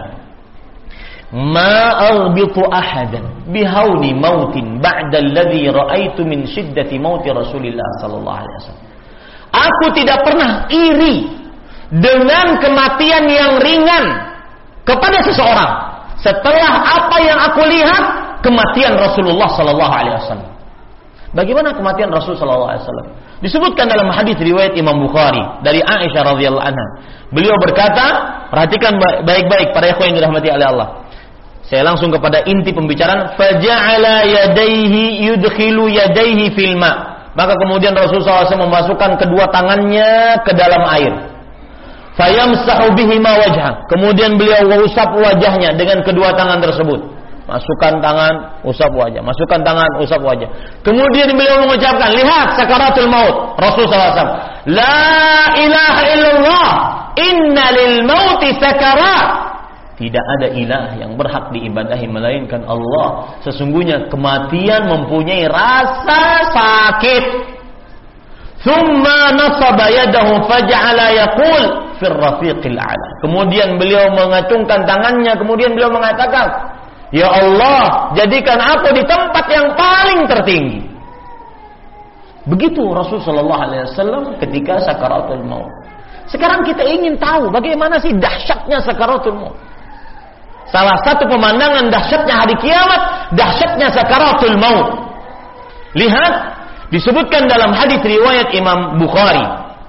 Speaker 2: ma aghbitu ahadan bihauni mautin ba'da alladhi ra'aitu min shiddati mauti Rasulillah sallallahu alaihi wasallam. Aku tidak pernah iri dengan kematian yang ringan kepada seseorang setelah apa yang aku lihat kematian Rasulullah sallallahu alaihi wasallam. Bagaimana kematian Rasul sallallahu alaihi wasallam? Disebutkan dalam hadis riwayat Imam Bukhari dari Aisyah radhiyallahu anha. Beliau berkata, perhatikan baik-baik para ikhwan yang dirahmati oleh Allah. Saya langsung kepada inti pembicaraan. Faja'ala yadayhi yudkhilu yadayhi fil ma'. Maka kemudian Rasulullah SAW memasukkan kedua tangannya ke dalam air. Fayamsahu bihima wajhah. Kemudian beliau usap wajahnya dengan kedua tangan tersebut. Masukkan tangan, usap wajah. Masukkan tangan, usap wajah. Kemudian beliau mengucapkan, lihat sakaratul maut. Rasulullah SAW, la ilaha illallah, inna lil mauti sakarat. Tidak ada ilah yang berhak diibadahi melainkan Allah. Sesungguhnya kematian mempunyai rasa sakit. Thumma nasaba yadahu faja'ala yaqul fir rafiqil a'la. Kemudian beliau mengacungkan tangannya, kemudian beliau mengatakan, Ya Allah, jadikan aku di tempat yang paling tertinggi. Begitu Rasulullah SAW ketika sakaratul maut. Sekarang kita ingin tahu bagaimana sih dahsyatnya sakaratul maut. Salah satu pemandangan dahsyatnya hari kiamat, dahsyatnya sakaratul maut. Lihat, disebutkan dalam hadis riwayat Imam Bukhari.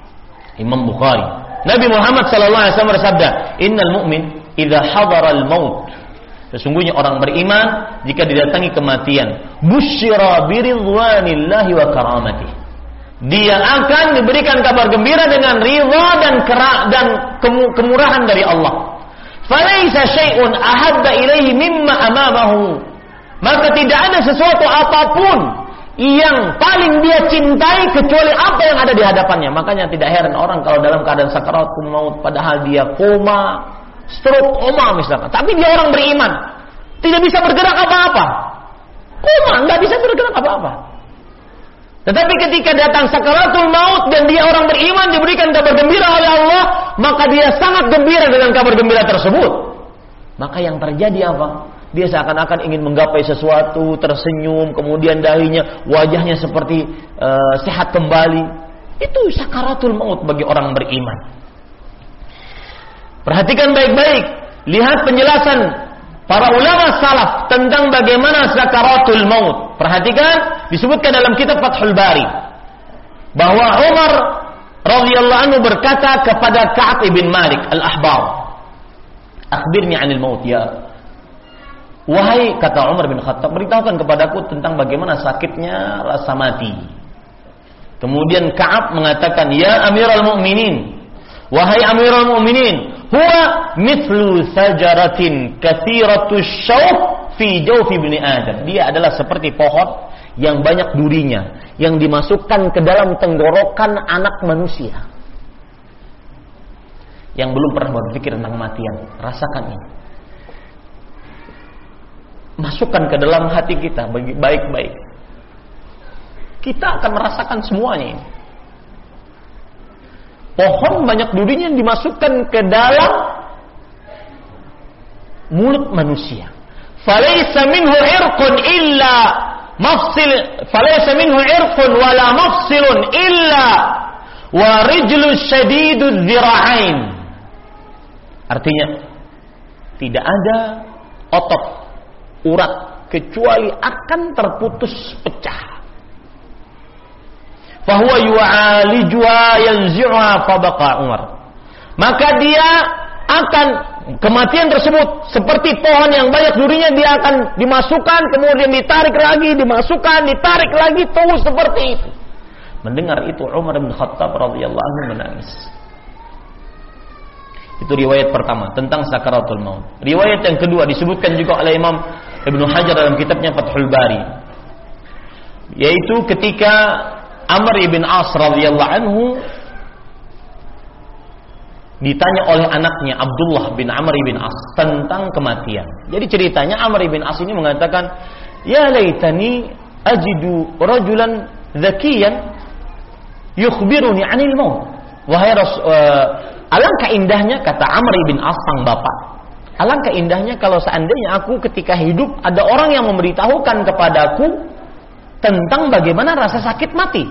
Speaker 2: Nabi Muhammad SAW bersabda, "Innal mu'min idza hadara al-maut." Sesungguhnya orang beriman jika didatangi kematian, busyira biridwanillahi wa karamatihi. Dia akan diberikan kabar gembira dengan ridha dan kemurahan dari Allah. Falaisa syai'un ahabba ilaihi mimma amamahu. Maka tidak ada sesuatu apapun yang paling dia cintai kecuali apa yang ada di hadapannya. Makanya tidak heran orang kalau dalam keadaan sakaratul maut padahal dia koma, stroke, koma misalkan. Tapi dia orang beriman, tidak bisa bergerak apa-apa. Koma, nggak bisa bergerak apa-apa. Tetapi ketika datang sakaratul maut dan dia orang beriman diberikan kabar gembira oleh Allah, maka dia sangat gembira dengan kabar gembira tersebut. Maka yang terjadi apa? Dia seakan-akan ingin menggapai sesuatu, tersenyum, kemudian dahinya, wajahnya seperti sehat kembali. Itu sakaratul maut bagi orang beriman. Perhatikan baik-baik, lihat penjelasan para ulama salaf tentang bagaimana sakaratul maut. Perhatikan, disebutkan dalam kitab Fathul Bari bahwa Umar radhiyallahu anhu berkata kepada Ka'ab ibn Malik al-Ahbar, "Akhbirni 'anil maut ya." Wahai, kata Umar bin Khattab, beritahukan kepadaku tentang bagaimana sakitnya rasa mati. Kemudian Ka'ab mengatakan, "Ya Amirul Mukminin, wahai Amirul Mukminin, huwa mithlu sajaratin katsiratus syauq fi jawfi ibni Adam." Dia adalah seperti pohon yang banyak durinya yang dimasukkan ke dalam tenggorokan anak manusia yang belum pernah berpikir tentang kematian. Rasakan ini. Masukkan ke dalam hati kita baik-baik. Kita akan merasakan semuanya ini. Pohon banyak durinya yang dimasukkan ke dalam mulut manusia. Falaysa minhu irqun illa mafsil, falaysa minhu irqun wala mafsilun illa wa rijlu syadidudz zira'ain. Artinya tidak ada otot, urat kecuali akan terputus pecah. Fahuwa yu'alijuha yanzi'uha fabaqa Umar. Maka dia akan, kematian tersebut seperti pohon yang banyak durinya, dia akan dimasukkan kemudian ditarik lagi, dimasukkan, ditarik lagi, terus seperti itu. Mendengar itu Umar bin Khattab radhiyallahu anhu menangis. Itu riwayat pertama tentang sakaratul maut. Riwayat yang kedua disebutkan juga oleh Imam Ibnu Hajar dalam kitabnya Fathul Bari, yaitu ketika Amr ibn As radhiyallahu anhu ditanya oleh anaknya Abdullah bin Amr ibn As tentang kematian. Jadi ceritanya Amr ibn As ini mengatakan, "Ya laitani ajidu rajulan zakiyan yukhbiruni 'anil maut." Wahai alangkah indahnya, kata Amr ibn As sang bapak, alangkah indahnya kalau seandainya aku ketika hidup ada orang yang memberitahukan kepadaku tentang bagaimana rasa sakit mati.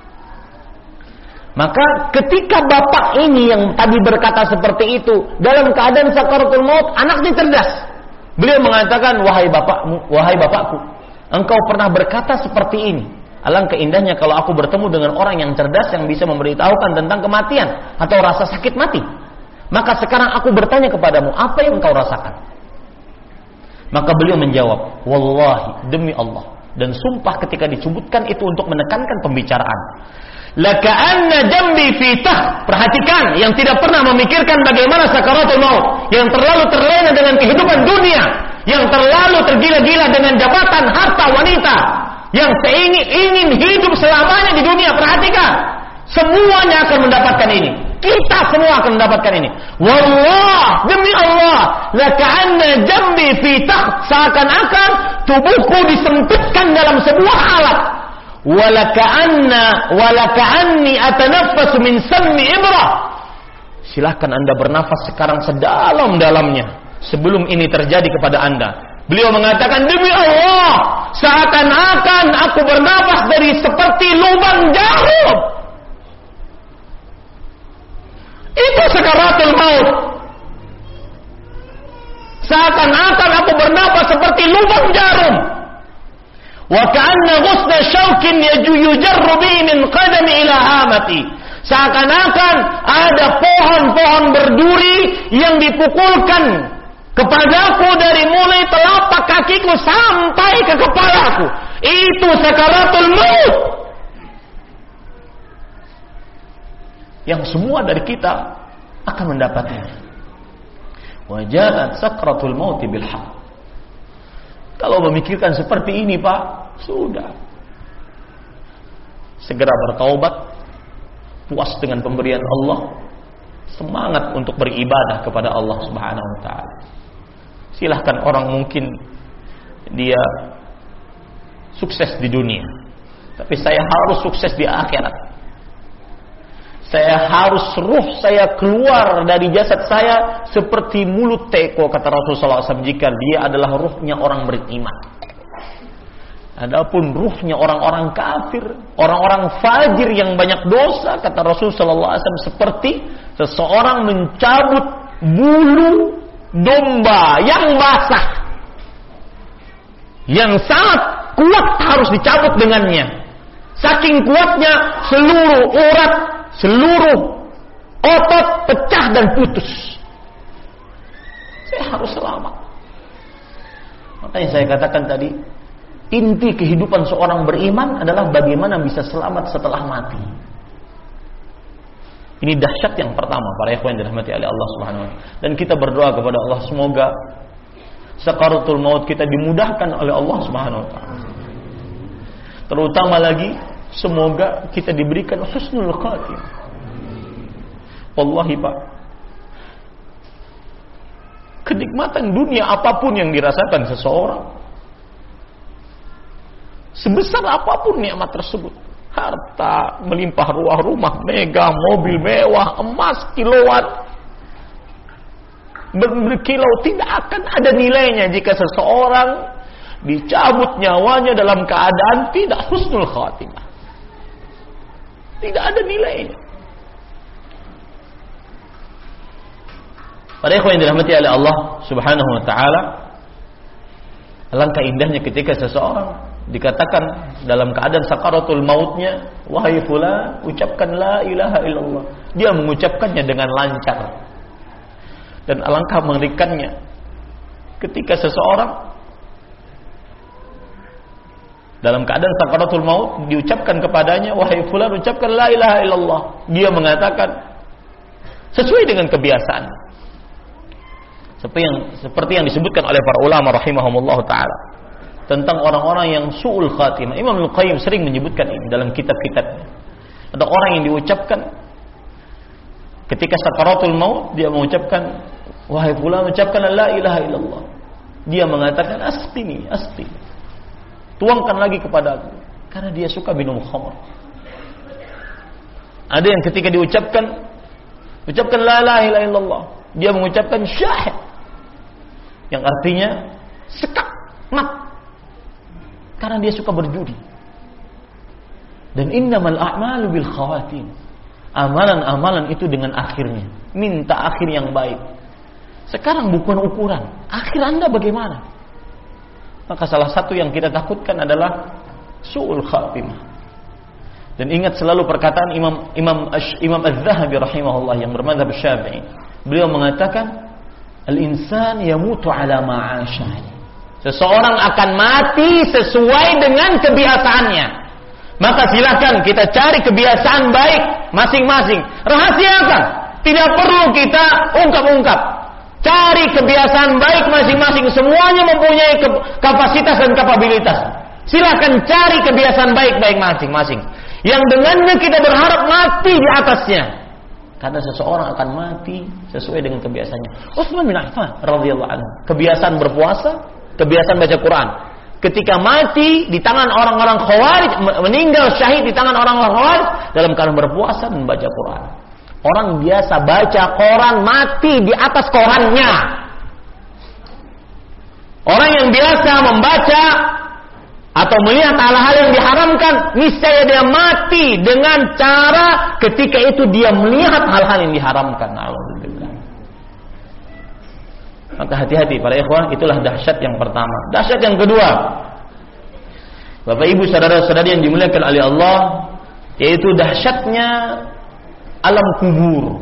Speaker 2: Maka ketika bapak ini yang tadi berkata seperti itu dalam keadaan sakaratul maut, anaknya cerdas. Beliau mengatakan, "Wahai bapakku, engkau pernah berkata seperti ini. Alangkah indahnya kalau aku bertemu dengan orang yang cerdas yang bisa memberitahukan tentang kematian atau rasa sakit mati. Maka sekarang aku bertanya kepadamu, apa yang engkau rasakan?" Maka beliau menjawab, "Wallahi, demi Allah." Dan sumpah ketika disebutkan itu untuk menekankan pembicaraan. Laka'anna jambi fitah. Perhatikan, yang tidak pernah memikirkan bagaimana sakaratul maut, yang terlalu terlena dengan kehidupan dunia, yang terlalu tergila-gila dengan jabatan, harta, wanita, yang ingin hidup selamanya di dunia. Perhatikan, semuanya akan mendapatkan ini. Kita semua akan mendapatkan ini. Wallah, demi Allah, laka'anna jambi fitah. Seakan-akan tubuhku disempitkan dalam sebuah alat. Walaka'anni atanaffasu min sammi ibrah. Silahkan Anda bernafas sekarang sedalam-dalamnya sebelum ini terjadi kepada Anda. Beliau mengatakan, demi Allah, seakan-akan aku bernapas dari seperti lubang jarum. Itu sakaratul maut. Seakan-akan aku bernapas seperti lubang jarum. Wa ka'anna ghusna syaukin yujarru bihi min qadami ila hamati. Seakan-akan ada pohon-pohon berduri yang dipukulkan kepadaku dari mulai telapak kakiku sampai ke kepalaku. Itu sakaratul maut. Yang semua dari kita akan mendapatnya. Wajadat sakratul maut bil haq. Kalau memikirkan seperti ini, Pak, sudah. Segera bertaubat, puas dengan pemberian Allah, semangat untuk beribadah kepada Allah Subhanahu wa taala. Silahkan orang mungkin dia sukses di dunia, tapi saya harus sukses di akhirat. Saya harus ruh saya keluar dari jasad saya seperti mulut teko, kata Rasulullah SAW, jika dia adalah ruhnya orang beriman. Adapun ruhnya orang-orang kafir, orang-orang fajir yang banyak dosa, kata Rasulullah SAW, seperti seseorang mencabut bulu domba yang basah, yang sangat kuat harus dicabut dengannya. Saking kuatnya seluruh urat, seluruh otot pecah dan putus. Saya harus selamat. Makanya saya katakan tadi, inti kehidupan seorang beriman adalah bagaimana bisa selamat setelah mati. Ini dahsyat yang pertama, para ikhwan yang dirahmati oleh Allah Subhanahu wa taala. Dan kita berdoa kepada Allah semoga sakaratul maut kita dimudahkan oleh Allah Subhanahu wa taala. Terutama lagi semoga kita diberikan husnul khatimah. Wallahi, Pak, kenikmatan dunia apapun yang dirasakan seseorang, sebesar apapun nikmat tersebut, harta melimpah ruah, rumah megah, mobil mewah, emas kiloan, berkilau, tidak akan ada nilainya jika seseorang dicabut nyawanya dalam keadaan tidak husnul khatimah. Tidak ada nilainya. Para ikhwan yang dirahmati oleh Allah Subhanahu wa taala, alangkah indahnya ketika seseorang dikatakan dalam keadaan sakaratul mautnya, wahai fulan, ucapkan la ilaha illallah. Dia mengucapkannya dengan lancar. Dan alangkah mengerikannya ketika seseorang dalam keadaan sakaratul maut diucapkan kepadanya, wahai fulan, ucapkan la ilaha illallah. Dia mengatakan sesuai dengan kebiasaan. Seperti yang disebutkan oleh para ulama rahimahumullah taala tentang orang-orang yang su'ul khatimah. Imam Al-Qayyim sering menyebutkan ini dalam kitab-kitabnya. Ada orang yang diucapkan ketika sakaratul maut, dia mengucapkan, wahai fulan, ucapkan la ilaha illallah. Dia mengatakan asqini, tuangkan lagi kepadaku, karena dia suka minum khamr. Ada yang ketika diucapkan la ilaha illallah, dia mengucapkan syahid, yang artinya sekak, mat, karena dia suka berjudi. Dan innamal a'malu bil khawatim, amalan-amalan itu dengan akhirnya. Minta akhir yang baik. Sekarang bukan ukuran akhir Anda bagaimana. Maka salah satu yang kita takutkan adalah su'ul khatimah. Dan ingat selalu perkataan Imam Az-Zahabi rahimahullah yang bermadzhab Syafi'i. Beliau mengatakan, al-insan yamutu ala ma'asha. Seseorang akan mati sesuai dengan kebiasaannya. Maka silakan kita cari kebiasaan baik masing-masing. Rahasiakan. Tidak perlu kita ungkap-ungkap. Cari kebiasaan baik masing-masing. Semuanya mempunyai kapasitas dan kapabilitas. Silakan cari kebiasaan baik-baik masing-masing, yang dengannya kita berharap mati di atasnya. Karena seseorang akan mati sesuai dengan kebiasaannya. Utsman bin Affan radhiyallahu anhu, kebiasaan berpuasa, kebiasaan baca Quran. Ketika mati di tangan orang-orang Khawarij, meninggal syahid di tangan orang-orang Khawarij dalam keadaan berpuasa dan baca Quran. Orang biasa baca Quran mati di atas Qurannya. Orang yang biasa membaca atau melihat hal-hal yang diharamkan, niscaya dia mati dengan cara ketika itu dia melihat hal-hal yang diharamkan. Alhamdulillah. Maka hati-hati para ikhwah, itulah dahsyat yang pertama. Dahsyat yang kedua, Bapak Ibu saudara-saudari yang dimuliakan oleh Allah, yaitu dahsyatnya alam kubur.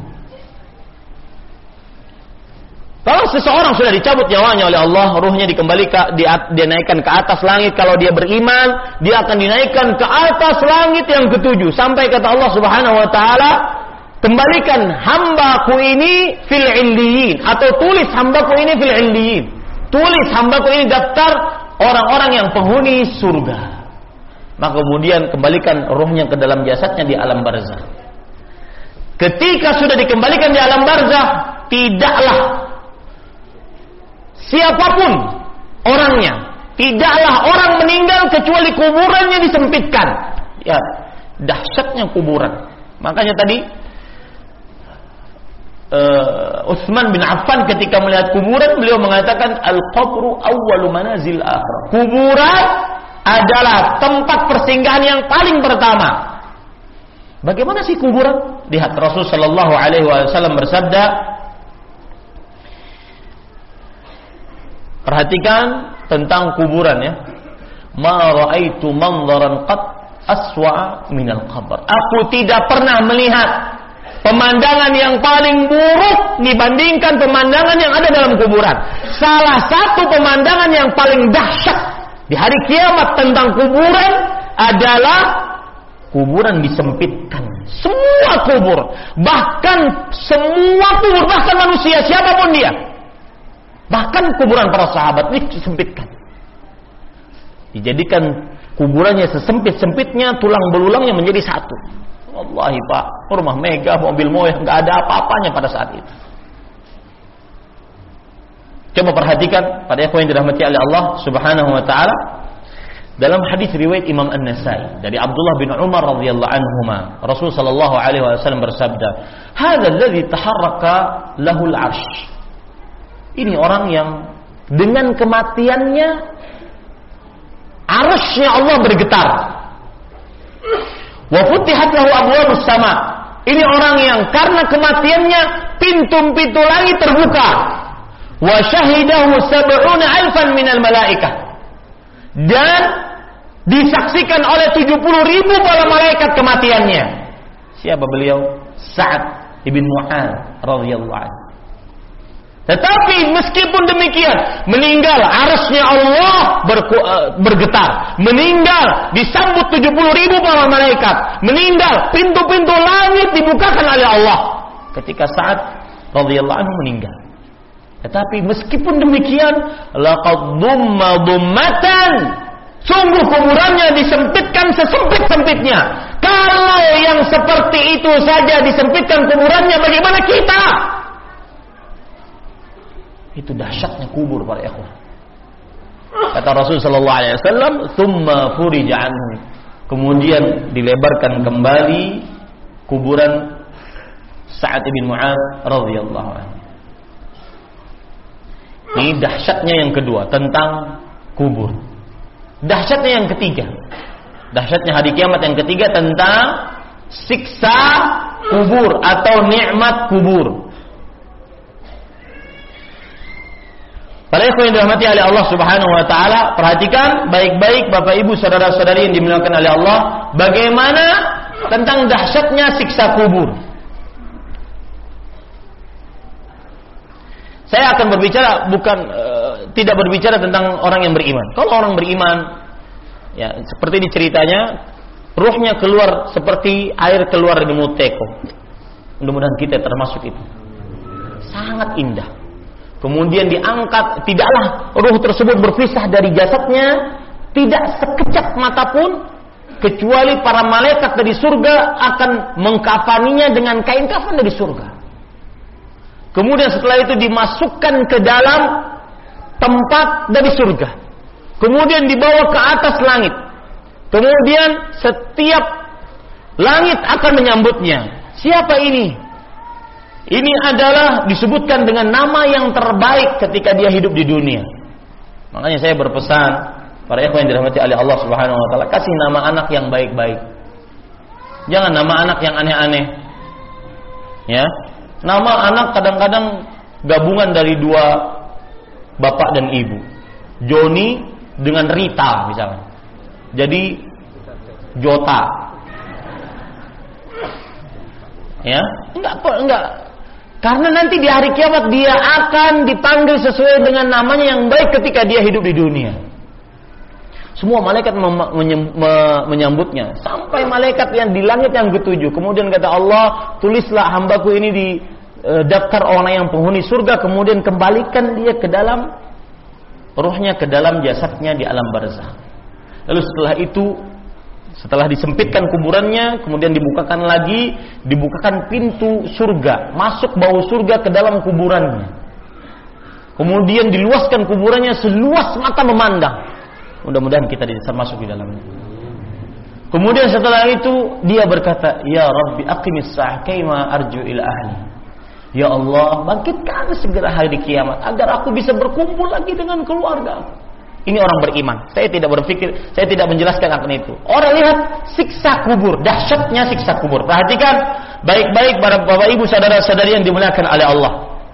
Speaker 2: Kalau seseorang sudah dicabut nyawanya oleh Allah, ruhnya dikembalikan, dinaikkan ke atas langit. Kalau dia beriman, dia akan dinaikkan ke atas langit yang ketujuh. Sampai kata Allah Subhanahu wa taala, kembalikan hambaku ini fil illiyin, atau tulis hambaku ini fil illiyin. Tulis hambaku ini daftar orang-orang yang penghuni surga. Maka kemudian kembalikan ruhnya ke dalam jasadnya di alam barzakh. Ketika sudah dikembalikan di alam barzakh, tidaklah siapapun orangnya, tidaklah orang meninggal kecuali kuburannya disempitkan. Ya, dahsyatnya kuburan. Makanya tadi Utsman bin Affan ketika melihat kuburan, beliau mengatakan al-qabru awwalu manazil akhirah. Kuburan adalah tempat persinggahan yang paling pertama. Bagaimana sih kuburan? Lihat Rasul sallallahu alaihi wasallam bersabda, perhatikan tentang kuburan ya. Ma ra'aitu manzaran qat aswa minal qabr. Aku tidak pernah melihat pemandangan yang paling buruk dibandingkan pemandangan yang ada dalam kuburan. Salah satu pemandangan yang paling dahsyat di hari kiamat tentang kuburan adalah kuburan disempitkan. Semua kubur, bahkan semua kubur, bahkan manusia siapapun dia, bahkan kuburan para sahabat disempitkan, dijadikan kuburannya sesempit-sempitnya, tulang belulangnya menjadi satu. Wallahi Pak, rumah megah, mobil mewah, nggak ada apa-apanya pada saat itu. Coba perhatikan pada ikhwan yang dirahmati oleh Allah Subhanahu wa taala, dalam hadis riwayat Imam An-Nasai dari Abdullah bin Umar radhiyallahu anhuma, Rasul sallallahu alaihi wasallam bersabda, "Hadzal ladzi taharraka lahul 'arsy." Ini orang yang dengan kematiannya arasy-Nya Allah bergetar. Wa futihat lahu abwabus sama. Ini orang yang karena kematiannya pintu-pintu langit terbuka. Wa syahidahu 70,000 minal malaikah. Dan disaksikan oleh 70,000 para malaikat kematiannya. Siapa beliau? Sa'ad ibn Mu'adz radhiyallahu anhu. Tetapi meskipun demikian, meninggal arasy-Nya Allah bergetar. Meninggal disambut 70,000 para malaikat. Meninggal pintu-pintu langit dibukakan oleh Allah ketika Sa'ad radhiyallahu anhu meninggal. Tetapi meskipun demikian, laqad dhumma dhummatan, sungguh kuburannya disempitkan sesempit-sempitnya. Kalau yang seperti itu saja disempitkan kuburannya, bagaimana kita? Itu dahsyatnya kubur para ikhwan. Kata Rasul sallallahu alaihi wasallam, "Tsumma furija anhu." Kemudian dilebarkan kembali kuburan Sa'ad bin Mu'adz radhiyallahu anhu. Ini dahsyatnya yang kedua tentang kubur. Dahsyatnya yang ketiga, dahsyatnya hari kiamat yang ketiga tentang siksa kubur atau nikmat kubur. Para ikhwan yang dirahmati oleh Allah Subhanahu wa taala, perhatikan baik-baik Bapak Ibu saudara-saudari yang dimuliakan oleh Allah, bagaimana tentang dahsyatnya siksa kubur. Saya akan berbicara tidak berbicara tentang orang yang beriman. Kalau orang beriman, ya seperti diceritanya, ruhnya keluar seperti air keluar dari mulut teko. Mudah-mudahan kita termasuk itu. Sangat indah. Kemudian diangkat, tidaklah ruh tersebut berpisah dari jasadnya, tidak sekejap mata pun, kecuali para malaikat dari surga akan mengkafaninya dengan kain kafan dari surga. Kemudian setelah itu dimasukkan ke dalam tempat dari surga. Kemudian dibawa ke atas langit. Kemudian setiap langit akan menyambutnya. Siapa ini? Ini adalah disebutkan dengan nama yang terbaik ketika dia hidup di dunia. Makanya saya berpesan para ikhwan yang dirahmati oleh Allah Subhanahu wa taala, kasih nama anak yang baik-baik. Jangan nama anak yang aneh-aneh. Ya. Nama anak kadang-kadang gabungan dari dua bapak dan ibu. Joni dengan Rita misalnya. Jadi Jota. Ya, enggak. Karena nanti di hari kiamat dia akan dipanggil sesuai dengan namanya yang baik ketika dia hidup di dunia. Semua malaikat menyambutnya. Sampai malaikat yang di langit yang ketujuh. Kemudian kata Allah, tulislah hambaku ini di daftar orang yang penghuni surga. Kemudian kembalikan dia ke dalam ruhnya, ke dalam jasadnya di alam barzakh. Lalu setelah itu, setelah disempitkan kuburannya, kemudian dibukakan pintu surga, masuk bau surga ke dalam kuburannya. Kemudian diluaskan kuburannya seluas mata memandang. Mudah-mudahan kita termasuk di dalamnya. Kemudian setelah itu dia berkata, "Ya Rabbi aqimis sa'ah kaima arju ila ahli." Ya Allah, bangkitkan segera hari kiamat agar aku bisa berkumpul lagi dengan keluarga. Ini orang beriman. Saya tidak berpikir, saya tidak menjelaskan akan itu. Orang lihat siksa kubur, dahsyatnya siksa kubur. Perhatikan baik-baik para bapak ibu saudara-saudari yang dimuliakan oleh Allah.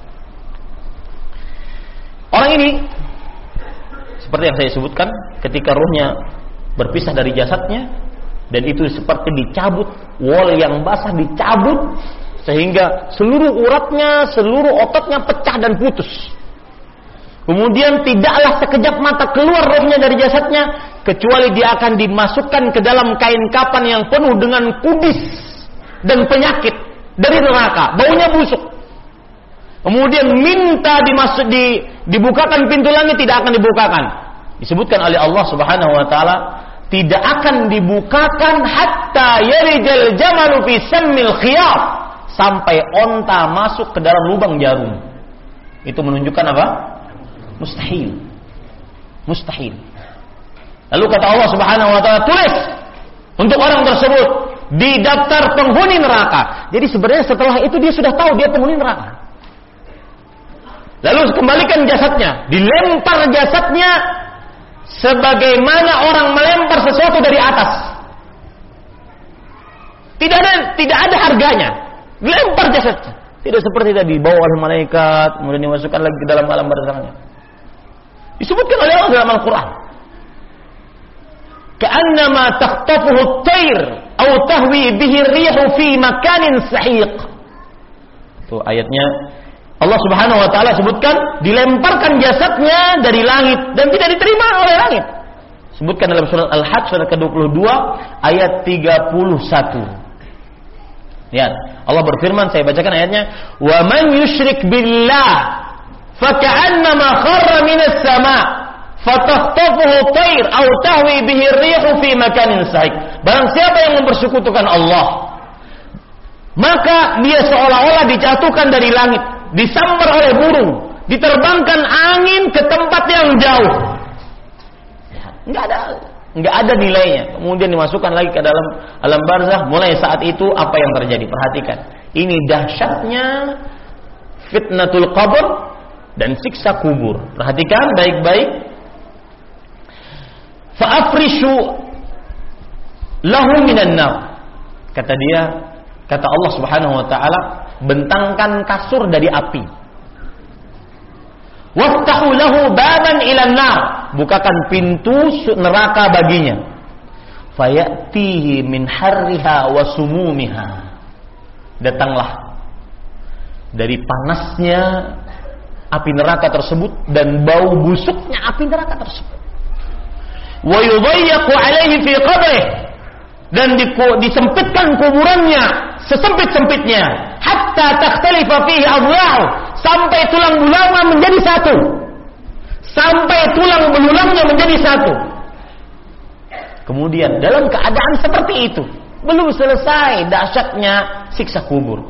Speaker 2: Orang ini seperti yang saya sebutkan, ketika ruhnya berpisah dari jasadnya, dan itu seperti dicabut, wol yang basah dicabut, sehingga seluruh uratnya, seluruh ototnya pecah dan putus. Kemudian tidaklah sekejap mata keluar rohnya dari jasadnya, kecuali dia akan dimasukkan ke dalam kain kapan yang penuh dengan kudis dan penyakit dari neraka, baunya busuk. Kemudian minta dibukakan pintu langit, tidak akan dibukakan. Disebutkan oleh Allah Subhanahu wa taala, tidak akan dibukakan hatta yarijal jamalu fi sammil khiyar, sampai onta masuk ke dalam lubang jarum. Itu menunjukkan apa? Mustahil. Lalu kata Allah Subhanahu wa taala, tulis untuk orang tersebut di daftar penghuni neraka. Jadi sebenarnya setelah itu dia sudah tahu dia penghuni neraka. Lalu kembalikan jasadnya, dilempar jasadnya sebagaimana orang melempar sesuatu dari atas. Tidak ada harganya. Dilempar jasadnya. Tidak seperti tadi dibawa oleh malaikat, kemudian dimasukkan lagi ke dalam alam barzakh. Disebutkan oleh Allah dalam Al-Quran. Ka'annama takhtafuhu at-tayr aw tahwi bihi ar-rihu fi makanin sahiq. Itu ayatnya Allah Subhanahu wa taala sebutkan dilemparkan jasadnya dari langit dan tidak diterima oleh langit. Sebutkan dalam surat Al-Hajj surat ke-22 ayat 31. Lihat, Allah berfirman, saya bacakan ayatnya, "Wa man yusyrik billah faka'annama kharra minas sama' fatakhtafuhu tayr aw tahwi bihi ar-rihu fi makanin sahiq." Barang siapa yang mempersekutukan Allah, maka dia seolah-olah dijatuhkan dari langit, disambar oleh burung, diterbangkan angin ke tempat yang jauh. Enggak ada nilainya. Kemudian dimasukkan lagi ke dalam alam barzakh. Mulai saat itu apa yang terjadi? Perhatikan. Ini dahsyatnya fitnatul qabr dan siksa kubur. Perhatikan baik-baik. Fa'afrishu lahu minan nar. Kata Allah Subhanahu wa taala, bentangkan kasur dari api. Waftahu lahu baban ilan nar, bukakan pintu neraka baginya. Fayatihi min harriha wa sumumiha, datanglah dari panasnya api neraka tersebut dan bau busuknya api neraka tersebut. Wa yudayyaqu alaihi fi qabrihi, dan disempitkan kuburannya sesempit-sempitnya, hatta takhtalifa fihi adla'u, sampai tulang belulangnya menjadi satu. Kemudian dalam keadaan seperti itu, belum selesai dahsyatnya siksa kubur.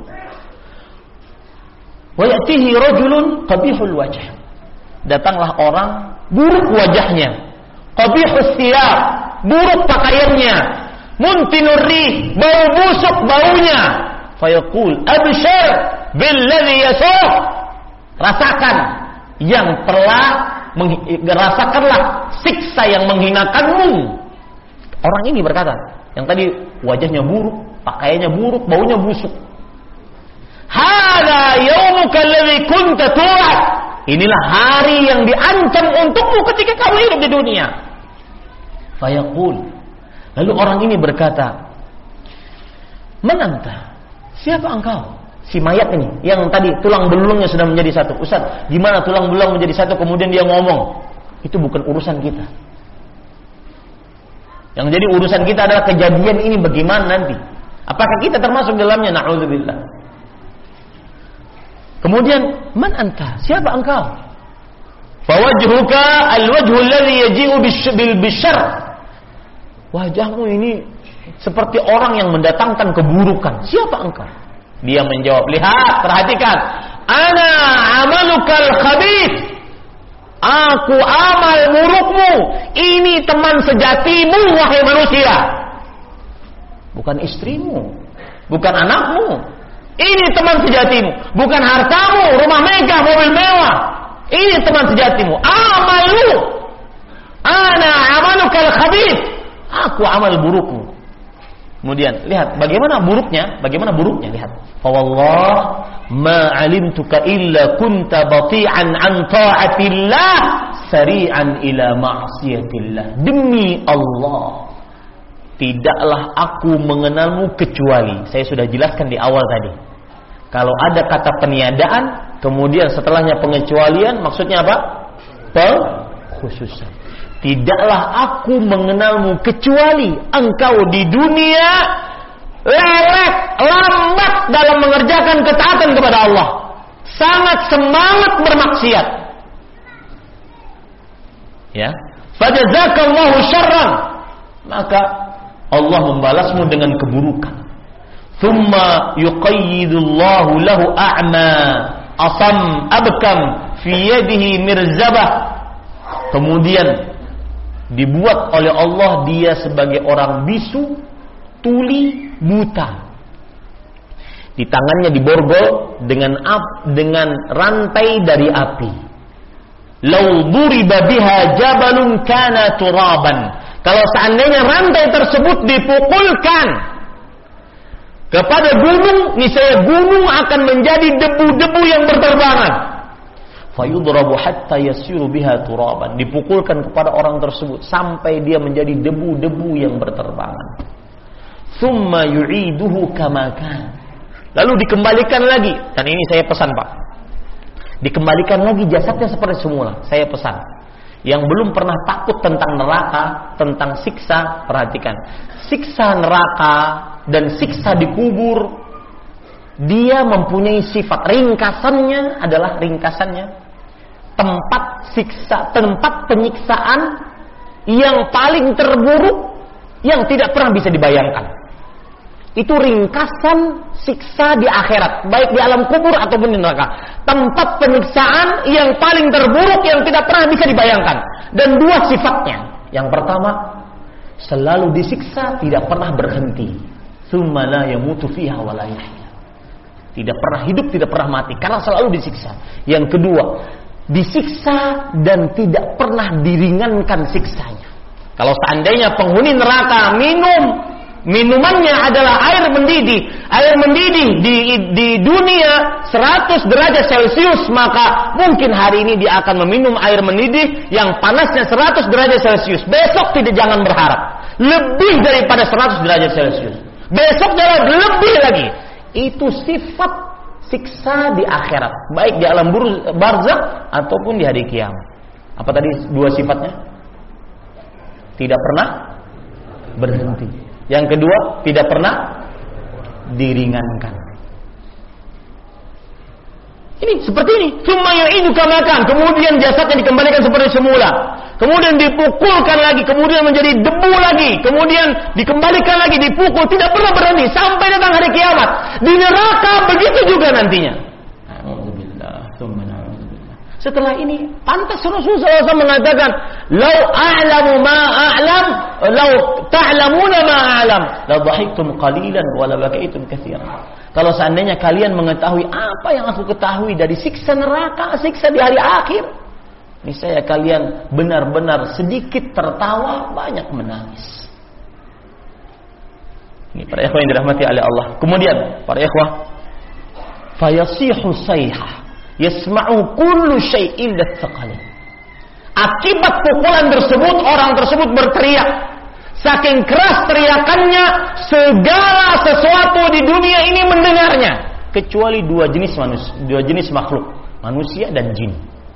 Speaker 2: Wa ya'tihi rajulun qabihul wajh, datanglah orang buruk wajahnya, qabihus thiyab, buruk pakaiannya, muntinur rih, bau busuk baunya. Fayaqul abshir billadhi yasuq, rasakan yang telah rasakanlah siksa yang menghinakanmu. Orang ini berkata, yang tadi wajahnya buruk, pakaiannya buruk, baunya busuk. Hada yaumuka alladzi kunta tu'ad. Inilah hari yang diancam untukmu ketika kamu hidup di dunia. Fayaqul. Lalu orang ini berkata, "Man anta? Siapa engkau?" Si mayat ini, yang tadi tulang belulungnya sudah menjadi satu. Ustaz, gimana tulang belulang menjadi satu kemudian dia ngomong? Itu bukan urusan kita. Yang jadi urusan kita adalah kejadian ini bagaimana nanti. Apakah kita termasuk dalamnya? Na'udzubillah. Kemudian, man anta? Siapa engkau? Fawajhuka alwajhu alladhi yaji'u bisyarr. Wajahmu ini seperti orang yang mendatangkan keburukan. Siapa engkau? Dia menjawab, lihat, perhatikan. Ana amalukal khabith. Aku amal burukmu. Ini teman sejatimu, wahai manusia. Bukan istrimu, bukan anakmu. Ini teman sejatimu. Bukan hartamu, rumah megah, mobil mewah. Ini teman sejatimu. Amalu. Ana amalukal khabith. Aku amal burukmu. Kemudian lihat bagaimana buruknya, lihat. Fawallah ma 'alimtuka illa kunta bati'an an ta'atillah sari'an ila ma'siyatillah. Demi Allah, tidaklah aku mengenalmu kecuali, saya sudah jelaskan di awal tadi. Kalau ada kata peniadaan, kemudian setelahnya pengecualian, maksudnya apa? Pengkhususan. Tidaklah aku mengenalmu kecuali engkau di dunia lelet, lambat dalam mengerjakan ketaatan kepada Allah, sangat semangat bermaksiat. Ya, fajazakallahu syarran, maka Allah membalasmu dengan keburukan. Thumma yuqayyidullahu lahu a'ma asam abkam fi yadihi mirzabah. Kemudian dibuat oleh Allah dia sebagai orang bisu, tuli, buta. Di tangannya diborgol dengan rantai dari api. Lau duriba biha jabalun kana turaban. Kalau seandainya rantai tersebut dipukulkan kepada gunung, niscaya gunung akan menjadi debu-debu yang berterbangan. Fayudrabu hatta yasiru biha turaban. Dipukulkan kepada orang tersebut sampai dia menjadi debu-debu yang berterbangan. Thumma yu'iduhu kama kan. Lalu dikembalikan lagi, dan ini saya pesan Pak. Dikembalikan lagi jasadnya seperti semula. Saya pesan. Yang belum pernah takut tentang neraka, tentang siksa, perhatikan. Siksa neraka dan siksa di kubur, dia mempunyai sifat. Ringkasannya tempat penyiksaan yang paling terburuk yang tidak pernah bisa dibayangkan. Itu ringkasan siksa di akhirat, baik di alam kubur ataupun di neraka. Tempat penyiksaan yang paling terburuk yang tidak pernah bisa dibayangkan. Dan dua sifatnya. Yang pertama, selalu disiksa, tidak pernah berhenti. Tsumma la yamutu fiha wa la yahya. Tidak pernah hidup, tidak pernah mati, karena selalu disiksa. Yang kedua, disiksa dan tidak pernah diringankan siksanya. Kalau seandainya penghuni neraka minumannya adalah air mendidih di dunia 100 derajat Celcius, maka mungkin hari ini dia akan meminum air mendidih yang panasnya 100 derajat Celcius. Besok jangan berharap lebih daripada 100 derajat Celcius. Besok jangan lebih lagi. Itu sifat siksa di akhirat, baik di alam barzakh ataupun di hari kiamat. Apa tadi dua sifatnya? Tidak pernah berhenti. Yang kedua, tidak pernah diringankan. Ini seperti ini. Tsumma yu'iduka makan. Kemudian jasadnya dikembalikan seperti semula. Kemudian dipukulkan lagi, kemudian menjadi debu lagi, kemudian dikembalikan lagi, dipukul, tidak pernah berhenti sampai datang hari kiamat. Di neraka begitu juga nantinya. Setelah ini, pantas Rasulullah SAW mengatakan, "Lau a'lamu ma a'lam, lau ta'lamuna ma a'lam, la dhahiktum qalilan wa la bakaitum katsiran." Kalau seandainya kalian mengetahui apa yang aku ketahui dari siksa neraka, siksa di hari akhir, niscaya kalian benar-benar sedikit tertawa, banyak menangis. Ini para ikhwah yang dirahmati oleh Allah. Kemudian para ikhwah, fayasihu sayhah yasma'u kullu syai'in datsaqali. Akibat pukulan tersebut, orang tersebut berteriak. Saking keras teriakannya, segala sesuatu di dunia ini mendengarnya, kecuali dua jenis makhluk, manusia dan jin.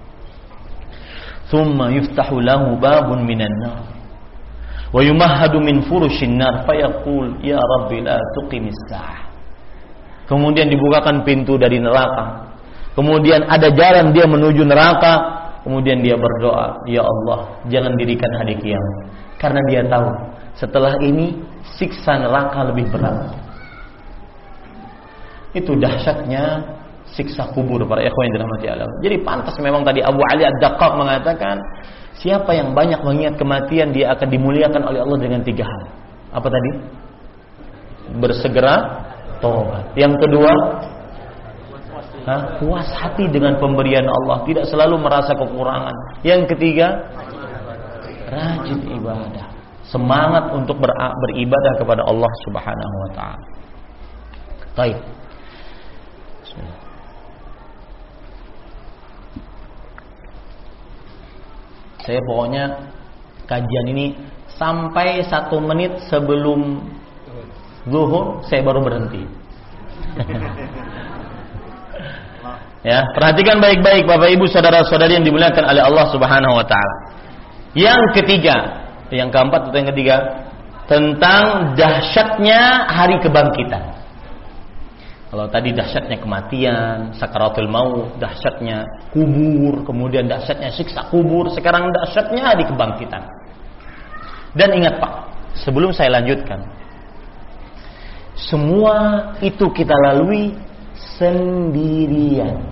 Speaker 2: Thumma yuftahu lahu babun minan nar wa yumahhadu min furushin nar fayaqul ya rabbi la tuqimis sa'ah. Kemudian dibukakan pintu dari neraka. Kemudian ada jalan dia menuju neraka. Kemudian dia berdoa, ya Allah, jangan dirikan hari kiamat. Karena dia tahu setelah ini siksa neraka lebih berat. Itu dahsyatnya siksa kubur para ikhwan yang dirahmati Allah. Jadi pantas memang tadi Abu Ali Ad-Daqqaq mengatakan, siapa yang banyak mengingat kematian dia akan dimuliakan oleh Allah dengan 3 hal. Apa tadi? Bersegera taubat. Yang kedua, puas hati dengan pemberian Allah, tidak selalu merasa kekurangan. Yang ketiga, rajin ibadah, semangat untuk beribadah kepada Allah Subhanahu wa taala. Baik. Saya pokoknya kajian ini sampai 1 menit sebelum zuhur saya baru berhenti. Ya, perhatikan baik-baik Bapak Ibu saudara-saudari yang dimuliakan oleh Allah Subhanahu wa taala. Yang ketiga, yang keempat atau yang ketiga, tentang dahsyatnya hari kebangkitan. Kalau tadi dahsyatnya kematian, sakaratul maut, dahsyatnya kubur, kemudian dahsyatnya siksa kubur, sekarang dahsyatnya hari kebangkitan. Dan ingat Pak, sebelum saya lanjutkan, semua itu kita lalui sendirian.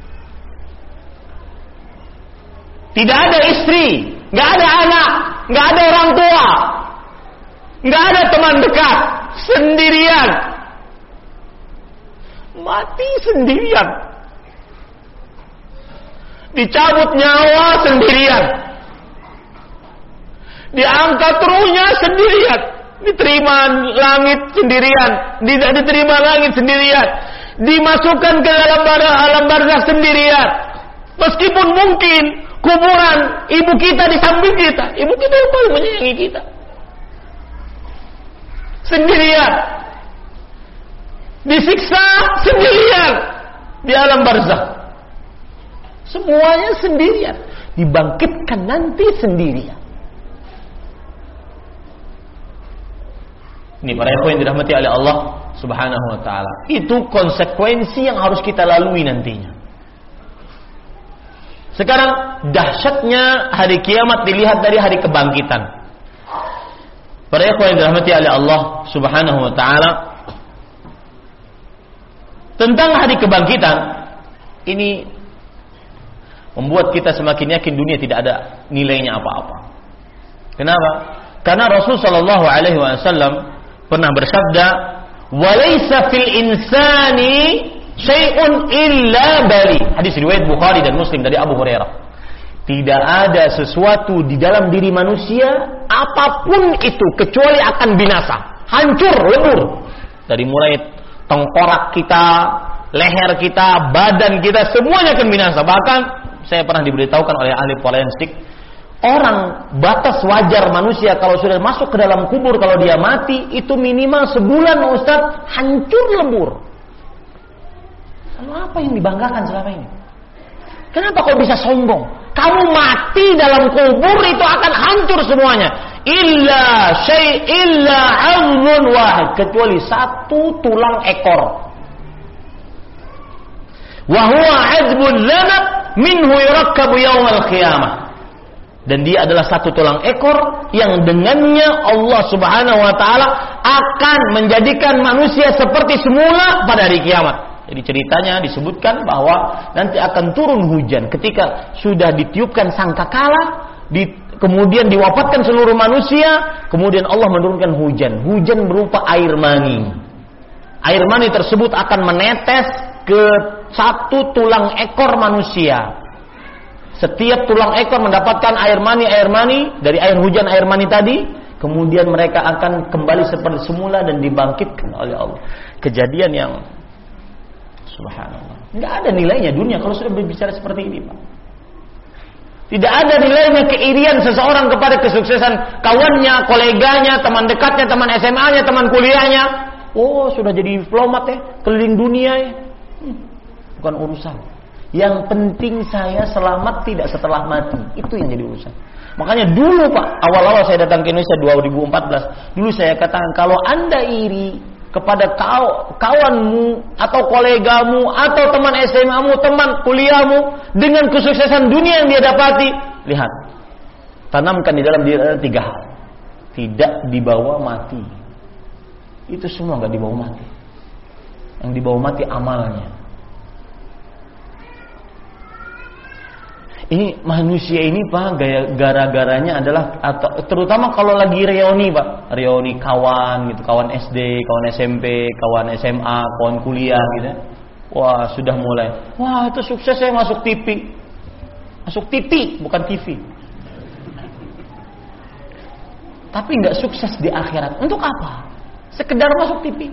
Speaker 2: Tidak ada istri, nggak ada anak, nggak ada orang tua, nggak ada teman dekat, sendirian. Mati sendirian. Dicabut nyawa sendirian. Diangkat ruhnya sendirian. Diterima langit sendirian. Tidak diterima langit sendirian. Dimasukkan ke dalam alam barzakh sendirian. Meskipun mungkin kuburan ibu kita di samping kita, ibu kita yang paling menyayangi kita, sendirian. Disiksa sendirian di alam barzakh. Semuanya sendirian. Dibangkitkan nanti sendirian. Ini para ikhwan yang dirahmati oleh Allah Subhanahu wa taala. Itu konsekuensi yang harus kita lalui nantinya. Sekarang dahsyatnya hari kiamat dilihat dari hari kebangkitan. Para ikhwan yang dirahmati oleh Allah Subhanahu wa taala, tentang hari kebangkitan ini membuat kita semakin yakin dunia tidak ada nilainya apa-apa. Kenapa? Karena Rasul sallallahu alaihi wasallam pernah bersabda, "Walaysa fil insani syai'un illa bali." Hadis riwayat Bukhari dan Muslim dari Abu Hurairah. Tidak ada sesuatu di dalam diri manusia apapun itu kecuali akan binasa, hancur, lebur. Dari mulai tengkorak kita, leher kita, badan kita, semuanya akan binasa. Bahkan saya pernah diberitahukan oleh ahli forensik, orang batas wajar manusia kalau sudah masuk ke dalam kubur, kalau dia mati itu minimal sebulan Ustaz, hancur lebur. Lalu apa yang dibanggakan selama ini? Kenapa kau bisa sombong? Kamu mati dalam kubur itu akan hancur semuanya. Illa azmun wahid, kecuali 1 tulang ekor. Wa huwa azmun lanab minhu yurakkabu yaumal qiyamah. Dan dia adalah 1 tulang ekor yang dengannya Allah Subhanahu wa taala akan menjadikan manusia seperti semula pada hari kiamat. Jadi ceritanya disebutkan bahwa nanti akan turun hujan ketika sudah ditiupkan sangkakala, kemudian diwafatkan seluruh manusia, kemudian Allah menurunkan hujan. Hujan berupa air mani. Air mani tersebut akan menetes ke 1 tulang ekor manusia. Setiap tulang ekor mendapatkan air mani dari air hujan, air mani tadi, kemudian mereka akan kembali seperti semula dan dibangkitkan oleh Allah. Kejadian yang subhanallah, nggak ada nilainya dunia kalau sudah berbicara seperti ini, Pak. Tidak ada nilainya keirian seseorang kepada kesuksesan kawannya, koleganya, teman dekatnya, teman SMA-nya, teman kuliahnya. Oh, sudah jadi diplomat ya, keliling dunia ya. Bukan urusan. Yang penting saya selamat tidak setelah mati. Itu yang jadi urusan. Makanya dulu Pak, awal-awal saya datang ke Indonesia 2014, dulu saya katakan kalau Anda iri kepada kawanmu atau kolegamu atau teman SMA-mu, teman kuliahmu dengan kesuksesan dunia yang dia dapati, lihat, tanamkan di dalam diri Anda 3 hal. Tidak dibawa mati. Itu semua nggak dibawa mati. Yang dibawa mati amalnya. Ini manusia ini Pak, gara-garanya adalah terutama kalau lagi reuni Pak, reuni kawan gitu, kawan SD, kawan SMP, kawan SMA, kawan kuliah gitu. Wah, sudah mulai. Wah, itu sukses saya masuk TV. Masuk TV, bukan TV. Tapi nggak sukses di akhirat. Untuk apa? Sekedar masuk TV.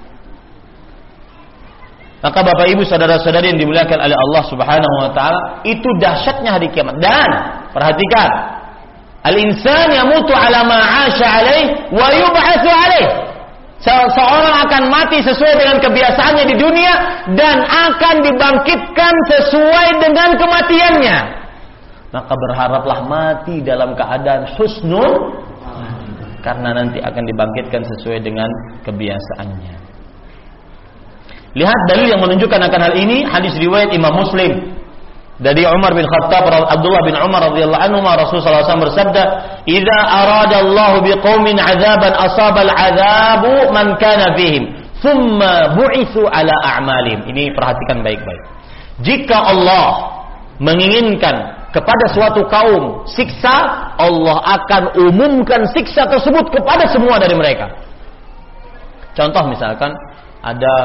Speaker 2: Maka Bapak Ibu saudara-saudari yang dimuliakan oleh Allah Subhanahu wa taala, itu dahsyatnya hari kiamat. Dan perhatikan, al-insan yamutu ala ma 'asha 'alaih wa yub'atsu 'alaih. Seseorang akan mati sesuai dengan kebiasaannya di dunia dan akan dibangkitkan sesuai dengan kematiannya. Maka berharaplah mati dalam keadaan husnul, karena nanti akan dibangkitkan sesuai dengan kebiasaannya. Lihat dalil yang menunjukkan akan hal ini, hadis riwayat Imam Muslim dari Umar bin Khattab, Abdullah bin Umar radhiyallahu anhu, Rasulullah SAW bersabda, "Idza arada Allah biqaumin 'adzaban asaba al-'adzabu man kana fihim, thumma bu'itsu 'ala a'malihim." Ini perhatikan baik-baik. Jika Allah menginginkan kepada suatu kaum siksa, Allah akan umumkan siksa tersebut kepada semua dari mereka. Contoh misalkan ada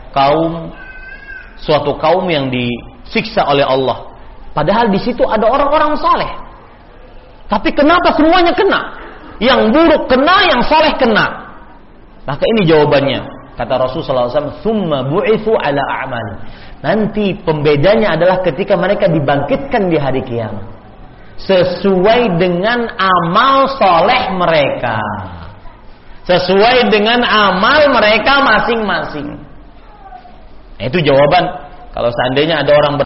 Speaker 2: suatu kaum yang disiksa oleh Allah. Padahal di situ ada orang-orang saleh. Tapi kenapa semuanya kena? Yang buruk kena, yang saleh kena. Maka ini jawabannya. Kata Rasulullah SAW, "Tsumma bu'itsu 'ala a'mal." Nanti pembedanya adalah ketika mereka dibangkitkan di hari kiamat sesuai dengan amal saleh mereka. Sesuai dengan amal mereka masing-masing. Nah, itu jawaban. Kalau seandainya ada orang